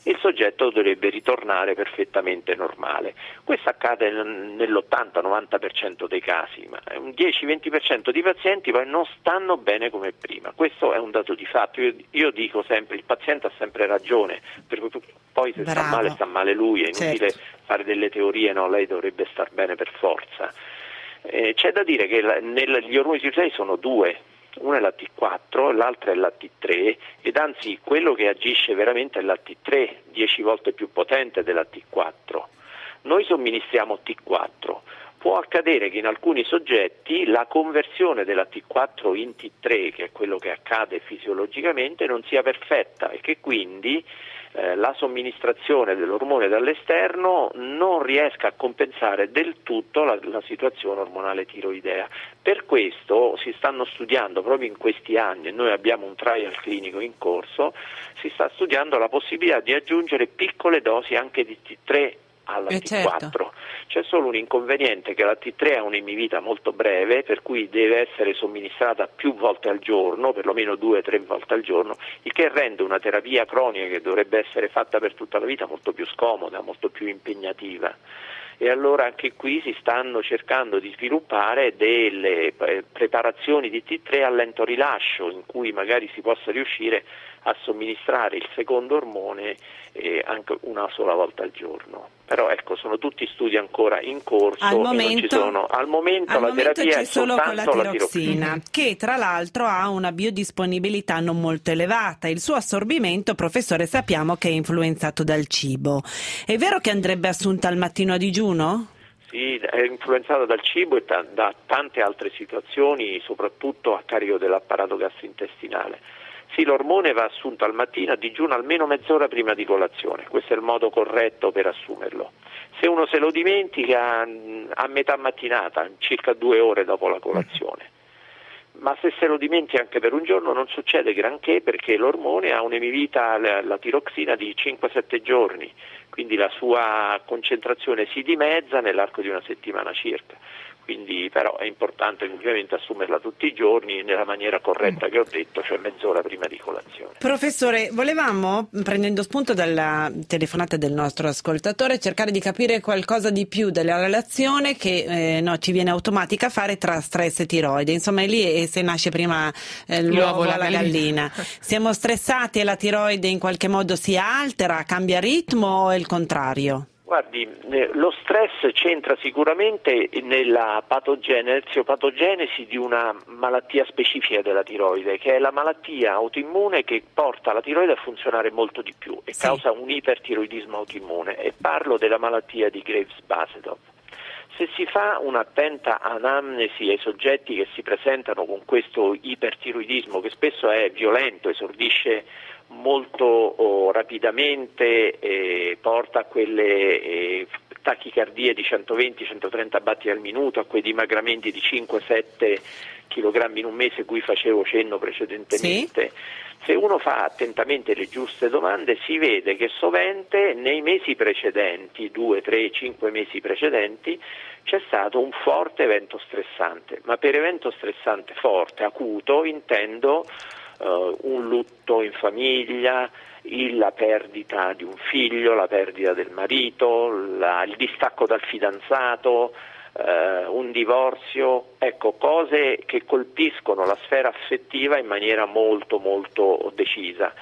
il soggetto dovrebbe ritornare perfettamente normale. Questo accade nell'ottanta novanta per cento dei casi, ma un dieci venti per cento di pazienti poi non stanno bene come prima. Questo è un dato di fatto. Io, io dico sempre, il paziente ha sempre ragione, perché poi se Bravo. sta male sta male lui, è inutile Certo. fare delle teorie, no, lei dovrebbe star bene per forza. Eh, c'è da dire che la, nel, gli ormoni tiroidei sono due, uno è la T quattro e l'altra è la T tre, ed anzi quello che agisce veramente è la T tre, dieci volte più potente della T quattro. Noi somministriamo T quattro. Può accadere che in alcuni soggetti la conversione della T quattro in T tre, che è quello che accade fisiologicamente, non sia perfetta e che quindi eh, la somministrazione dell'ormone dall'esterno non riesca a compensare del tutto la, la situazione ormonale tiroidea. Per questo si stanno studiando proprio in questi anni, e noi abbiamo un trial clinico in corso, si sta studiando la possibilità di aggiungere piccole dosi anche di T tre alla eh T quattro. certo. C'è solo un inconveniente, che la T tre ha un'emivita molto breve, per cui deve essere somministrata più volte al giorno, perlomeno due o tre volte al giorno, il che rende una terapia cronica che dovrebbe essere fatta per tutta la vita molto più scomoda, molto più impegnativa. E allora anche qui si stanno cercando di sviluppare delle preparazioni di T tre a lento rilascio, in cui magari si possa riuscire a somministrare il secondo ormone eh, anche una sola volta al giorno. Però ecco, sono tutti studi ancora in corso. Al e momento, non ci sono, al momento al la momento terapia c'è è solo con la soltanto tiroxina, la tiroxina, che tra l'altro ha una biodisponibilità non molto elevata. Il suo assorbimento, professore, sappiamo che è influenzato dal cibo. È vero che andrebbe assunta al mattino a digiuno? Sì, è influenzato dal cibo e da, da tante altre situazioni, soprattutto a carico dell'apparato gastrointestinale. Sì, l'ormone va assunto al mattino a digiuno almeno mezz'ora prima di colazione, questo è il modo corretto per assumerlo. Se uno se lo dimentica, a metà mattinata, circa due ore dopo la colazione. Ma se se lo dimentica anche per un giorno non succede granché, perché l'ormone ha un'emivita, la, la tiroxina, di cinque sette giorni, quindi la sua concentrazione si dimezza nell'arco di una settimana circa. Quindi però è importante ovviamente assumerla tutti i giorni nella maniera corretta che ho detto, cioè mezz'ora prima di colazione. Professore, volevamo, prendendo spunto dalla telefonata del nostro ascoltatore, cercare di capire qualcosa di più della relazione che eh, no, ci viene automatica a fare tra stress e tiroide. Insomma è lì e se nasce prima eh, l'uovo o la gallina. gallina. Siamo stressati e la tiroide in qualche modo si altera, cambia ritmo o è il contrario? Guardi, lo stress c'entra sicuramente nella patogene-patogenesi di una malattia specifica della tiroide, che è la malattia autoimmune che porta la tiroide a funzionare molto di più e sì. causa un ipertiroidismo autoimmune, e parlo della malattia di Graves-Basedov. Se si fa un'attenta anamnesi ai soggetti che si presentano con questo ipertiroidismo, che spesso è violento, esordisce molto oh, rapidamente, eh, porta a quelle eh, tachicardie di centoventi centotrenta battiti al minuto, a quei dimagramenti di cinque sette chilogrammi in un mese cui facevo cenno precedentemente. Sì. Se uno fa attentamente le giuste domande si vede che sovente nei mesi precedenti, due, tre, cinque mesi precedenti, c'è stato un forte evento stressante, ma per evento stressante forte, acuto, intendo Uh, un lutto in famiglia, il, la perdita di un figlio, la perdita del marito, la, il distacco dal fidanzato, uh, un divorzio, ecco, cose che colpiscono la sfera affettiva in maniera molto molto decisa.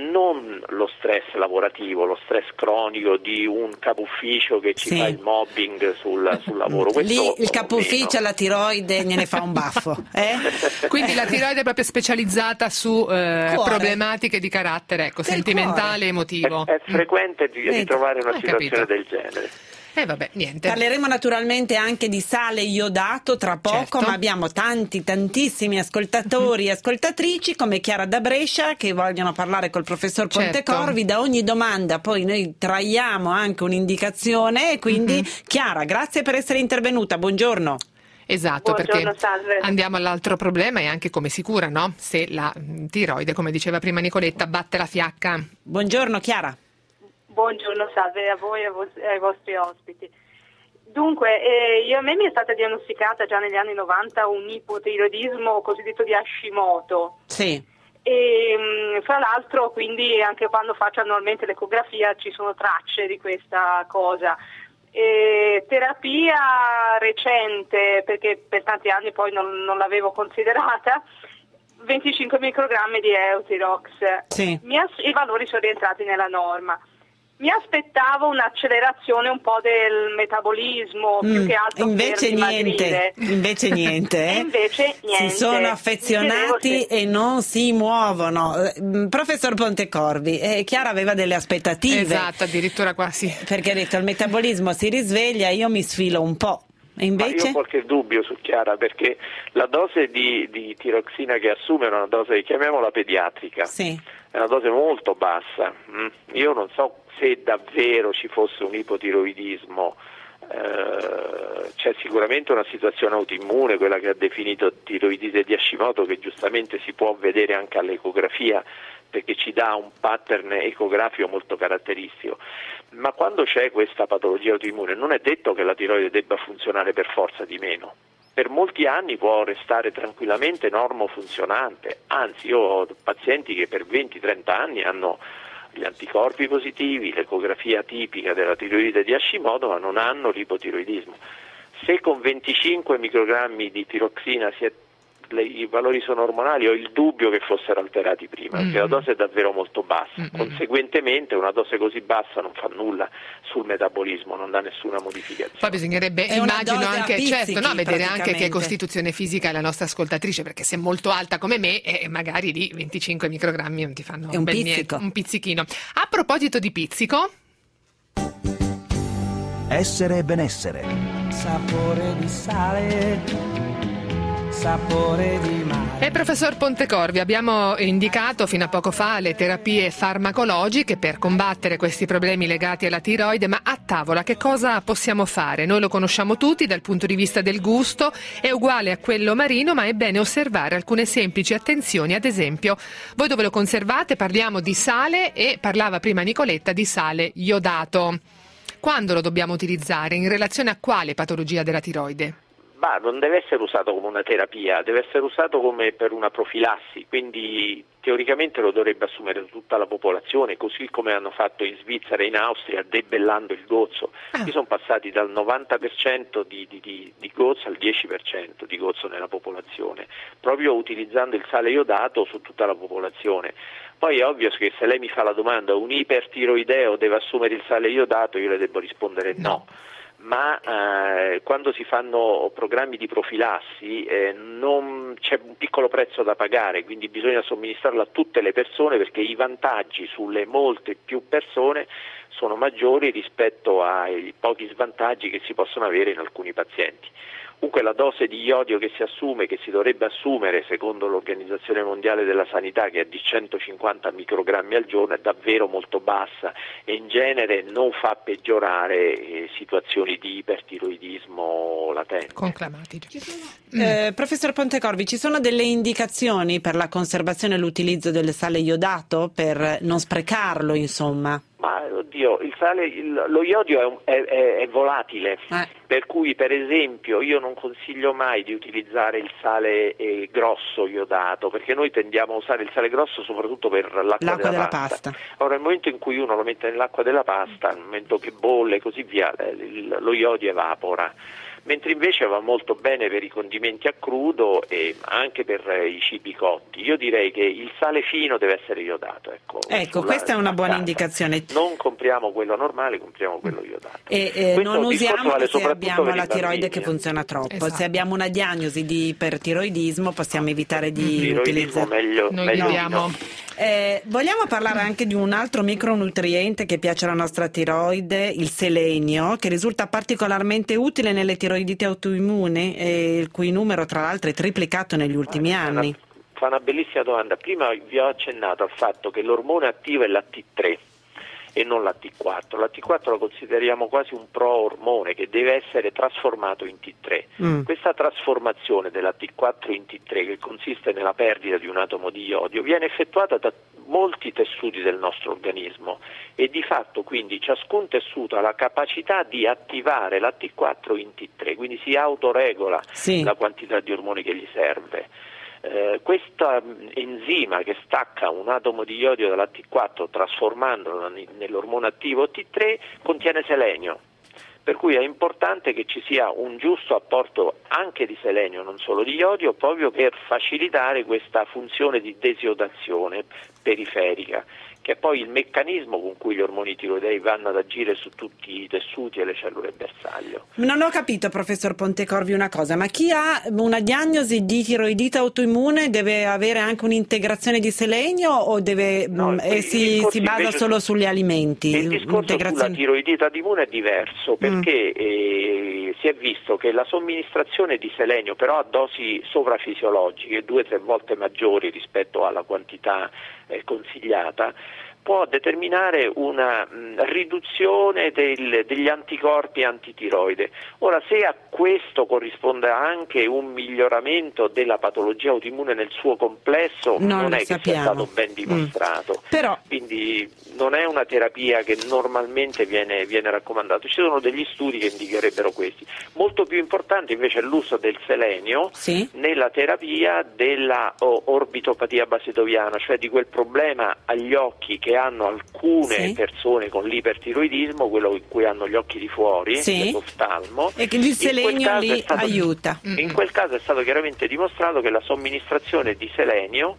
Non lo stress lavorativo, lo stress cronico di un capo ufficio che ci sì. fa il mobbing sul, sul lavoro. Questo lì il capo ufficio alla tiroide gliene fa un baffo. Eh? Quindi la tiroide è proprio specializzata su eh, problematiche di carattere ecco, sentimentale e emotivo. È, è frequente di, di trovare una ah, situazione capito. del genere. Eh vabbè, niente. Parleremo naturalmente anche di sale iodato tra poco, certo. ma abbiamo tanti, tantissimi ascoltatori e ascoltatrici come Chiara da Brescia che vogliono parlare col professor Pontecorvi. Certo. Da ogni domanda poi noi traiamo anche un'indicazione e quindi mm-hmm. Chiara, grazie per essere intervenuta, buongiorno. Esatto, Buongiorno, perché salve. Andiamo all'altro problema e anche come si cura, no? Se la tiroide, come diceva prima Nicoletta, batte la fiacca. Buongiorno Chiara. Buongiorno, salve a voi e ai vostri ospiti. Dunque, eh, io, a me mi è stata diagnosticata già negli anni novanta un ipotiroidismo cosiddetto di Hashimoto. Sì. E fra l'altro quindi anche quando faccio annualmente l'ecografia ci sono tracce di questa cosa. E terapia recente, perché per tanti anni poi non, non l'avevo considerata, venticinque microgrammi di Euthyrox. Sì. Mi as- i valori sono rientrati nella norma. Mi aspettavo un'accelerazione un po' del metabolismo, mm, più che altro invece per niente, invece niente, eh? E invece niente. Si sono affezionati se... e non si muovono. Professor Pontecorvi, eh, Chiara aveva delle aspettative. Esatto, addirittura quasi. Perché ha detto il metabolismo si risveglia, io mi sfilo un po'. E invece? Ma io ho qualche dubbio su Chiara, perché la dose di, di tiroxina che assume è una dose, chiamiamola pediatrica, sì. È una dose molto bassa. Mm. Io non so se davvero ci fosse un ipotiroidismo, eh, c'è sicuramente una situazione autoimmune, quella che ha definito tiroidite di Hashimoto, che giustamente si può vedere anche all'ecografia, perché ci dà un pattern ecografico molto caratteristico, ma quando c'è questa patologia autoimmune non è detto che la tiroide debba funzionare per forza di meno. Per molti anni può restare tranquillamente normofunzionante, anzi io ho pazienti che per venti trenta anni hanno gli anticorpi positivi, l'ecografia tipica della tiroide di Hashimoto, ma non hanno l'ipotiroidismo. Se con venticinque microgrammi di tiroxina si è Le, i valori sono ormonali, ho il dubbio che fossero alterati prima, perché mm. la dose è davvero molto bassa. Mm-hmm. Conseguentemente una dose così bassa non fa nulla sul metabolismo, non dà nessuna modificazione. Poi bisognerebbe, è immagino anche, pizzichi, certo, no, vedere anche che costituzione fisica è la nostra ascoltatrice, perché se è molto alta come me, eh, magari lì venticinque microgrammi non ti fanno è un bel pizzico. niente, un pizzichino. A proposito di pizzico, essere e benessere. Sapore di sale, sapore di mare. E professor Pontecorvi, abbiamo indicato fino a poco fa le terapie farmacologiche per combattere questi problemi legati alla tiroide, ma a tavola che cosa possiamo fare? Noi lo conosciamo tutti dal punto di vista del gusto, è uguale a quello marino, ma è bene osservare alcune semplici attenzioni. Ad esempio, voi dove lo conservate? Parliamo di sale e parlava prima Nicoletta di sale iodato. Quando lo dobbiamo utilizzare? In relazione a quale patologia della tiroide? Ma non deve essere usato come una terapia, deve essere usato come per una profilassi, quindi teoricamente lo dovrebbe assumere tutta la popolazione, così come hanno fatto in Svizzera e in Austria, debellando il gozzo. Ah. Qui sono passati dal novanta per cento di, di, di, di gozzo al dieci per cento di gozzo nella popolazione, proprio utilizzando il sale iodato su tutta la popolazione. Poi è ovvio che se lei mi fa la domanda, un ipertiroideo deve assumere il sale iodato, io le devo rispondere no. no. Ma eh, quando si fanno programmi di profilassi eh, non c'è un piccolo prezzo da pagare, quindi bisogna somministrarlo a tutte le persone, perché i vantaggi sulle molte più persone sono maggiori rispetto ai pochi svantaggi che si possono avere in alcuni pazienti. Comunque la dose di iodio che si assume, che si dovrebbe assumere secondo l'Organizzazione Mondiale della Sanità, che è di centocinquanta microgrammi al giorno, è davvero molto bassa e in genere non fa peggiorare eh, situazioni di ipertiroidismo latente. Conclamatici. Eh, professor Pontecorvi, ci sono delle indicazioni per la conservazione e l'utilizzo del sale iodato per non sprecarlo, insomma? Ma oddio, il sale, il, lo iodio è, un, è, è, è volatile, eh. per cui per esempio io non consiglio mai di utilizzare il sale eh, grosso iodato, perché noi tendiamo a usare il sale grosso soprattutto per l'acqua, l'acqua della, della pasta. pasta. Ora nel momento in cui uno lo mette nell'acqua della pasta, nel momento che bolle e così via, il, lo iodio evapora. Mentre invece va molto bene per i condimenti a crudo e anche per i cibi cotti. Io direi che il sale fino deve essere iodato. Ecco, ecco sulla, questa è una buona casa. indicazione. Non compriamo quello normale, compriamo quello iodato. E eh, non usiamo vale se abbiamo la tiroide che funziona troppo. Esatto. Se abbiamo una diagnosi di ipertiroidismo possiamo evitare di utilizzare. Meglio, Noi meglio vediamo. Eh, vogliamo parlare anche di un altro micronutriente che piace alla nostra tiroide, il selenio, che risulta particolarmente utile nelle tiroiditi autoimmuni, e il cui numero tra l'altro è triplicato negli ultimi ah, anni. Fa una bellissima domanda. Prima vi ho accennato al fatto che l'ormone attivo è la T tre e non la T quattro. La T quattro la consideriamo quasi un pro-ormone che deve essere trasformato in T tre. Mm. Questa trasformazione della T quattro in T tre, che consiste nella perdita di un atomo di iodio, viene effettuata da molti tessuti del nostro organismo e di fatto quindi ciascun tessuto ha la capacità di attivare la T quattro in T tre, quindi si autoregola sì. la quantità di ormoni che gli serve. Eh, questo enzima che stacca un atomo di iodio dalla T quattro trasformandolo nell'ormone attivo T tre contiene selenio. Per cui è importante che ci sia un giusto apporto anche di selenio, non solo di iodio, proprio per facilitare questa funzione di desiodazione periferica, che è poi il meccanismo con cui gli ormoni tiroidei vanno ad agire su tutti i tessuti e le cellule bersaglio. Non ho capito, professor Pontecorvi, una cosa, ma chi ha una diagnosi di tiroidite autoimmune deve avere anche un'integrazione di selenio o deve no, mh, e si, si basa solo su, sugli alimenti? Il discorso sulla tiroidite autoimmune è diverso perché mm. eh, si è visto che la somministrazione di selenio, però a dosi sovrafisiologiche, due o tre volte maggiori rispetto alla quantità eh, consigliata, può determinare una mh, riduzione del, degli anticorpi antitiroide. Ora, se a questo corrisponde anche un miglioramento della patologia autoimmune nel suo complesso, non, non è sappiamo. che sia stato ben dimostrato. Mm. Però... Quindi non è una terapia che normalmente viene, viene raccomandata. Ci sono degli studi che indicherebbero questi. Molto più importante invece è l'uso del selenio sì. nella terapia della oh, orbitopatia basetoviana, cioè di quel problema agli occhi che hanno alcune sì. persone con l'ipertiroidismo, quello in cui hanno gli occhi di fuori, sì. l'oftalmo, e che il selenio lì stato, aiuta. In quel caso è stato chiaramente dimostrato che la somministrazione di selenio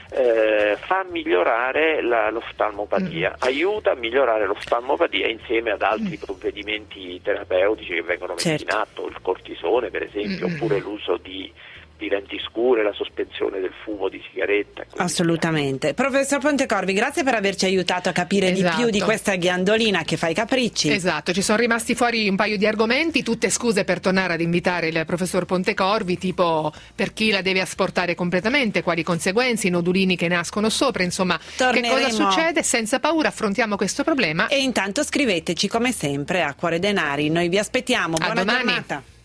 eh, fa migliorare la, l'oftalmopatia, mm. aiuta a migliorare l'oftalmopatia insieme ad altri mm. provvedimenti terapeutici che vengono messi certo. in atto, il cortisone per esempio, mm. oppure l'uso di di lenti scure, la sospensione del fumo di sigaretta. Assolutamente. Professor Pontecorvi, grazie per averci aiutato a capire esatto. di più di questa ghiandolina che fa i capricci. Esatto, ci sono rimasti fuori un paio di argomenti, tutte scuse per tornare ad invitare il professor Pontecorvi, tipo per chi la deve asportare completamente, quali conseguenze, i nodulini che nascono sopra, insomma, Torneremo. Che cosa succede? Senza paura affrontiamo questo problema. E intanto scriveteci come sempre a Cuore Denari, noi vi aspettiamo, buona domani. giornata.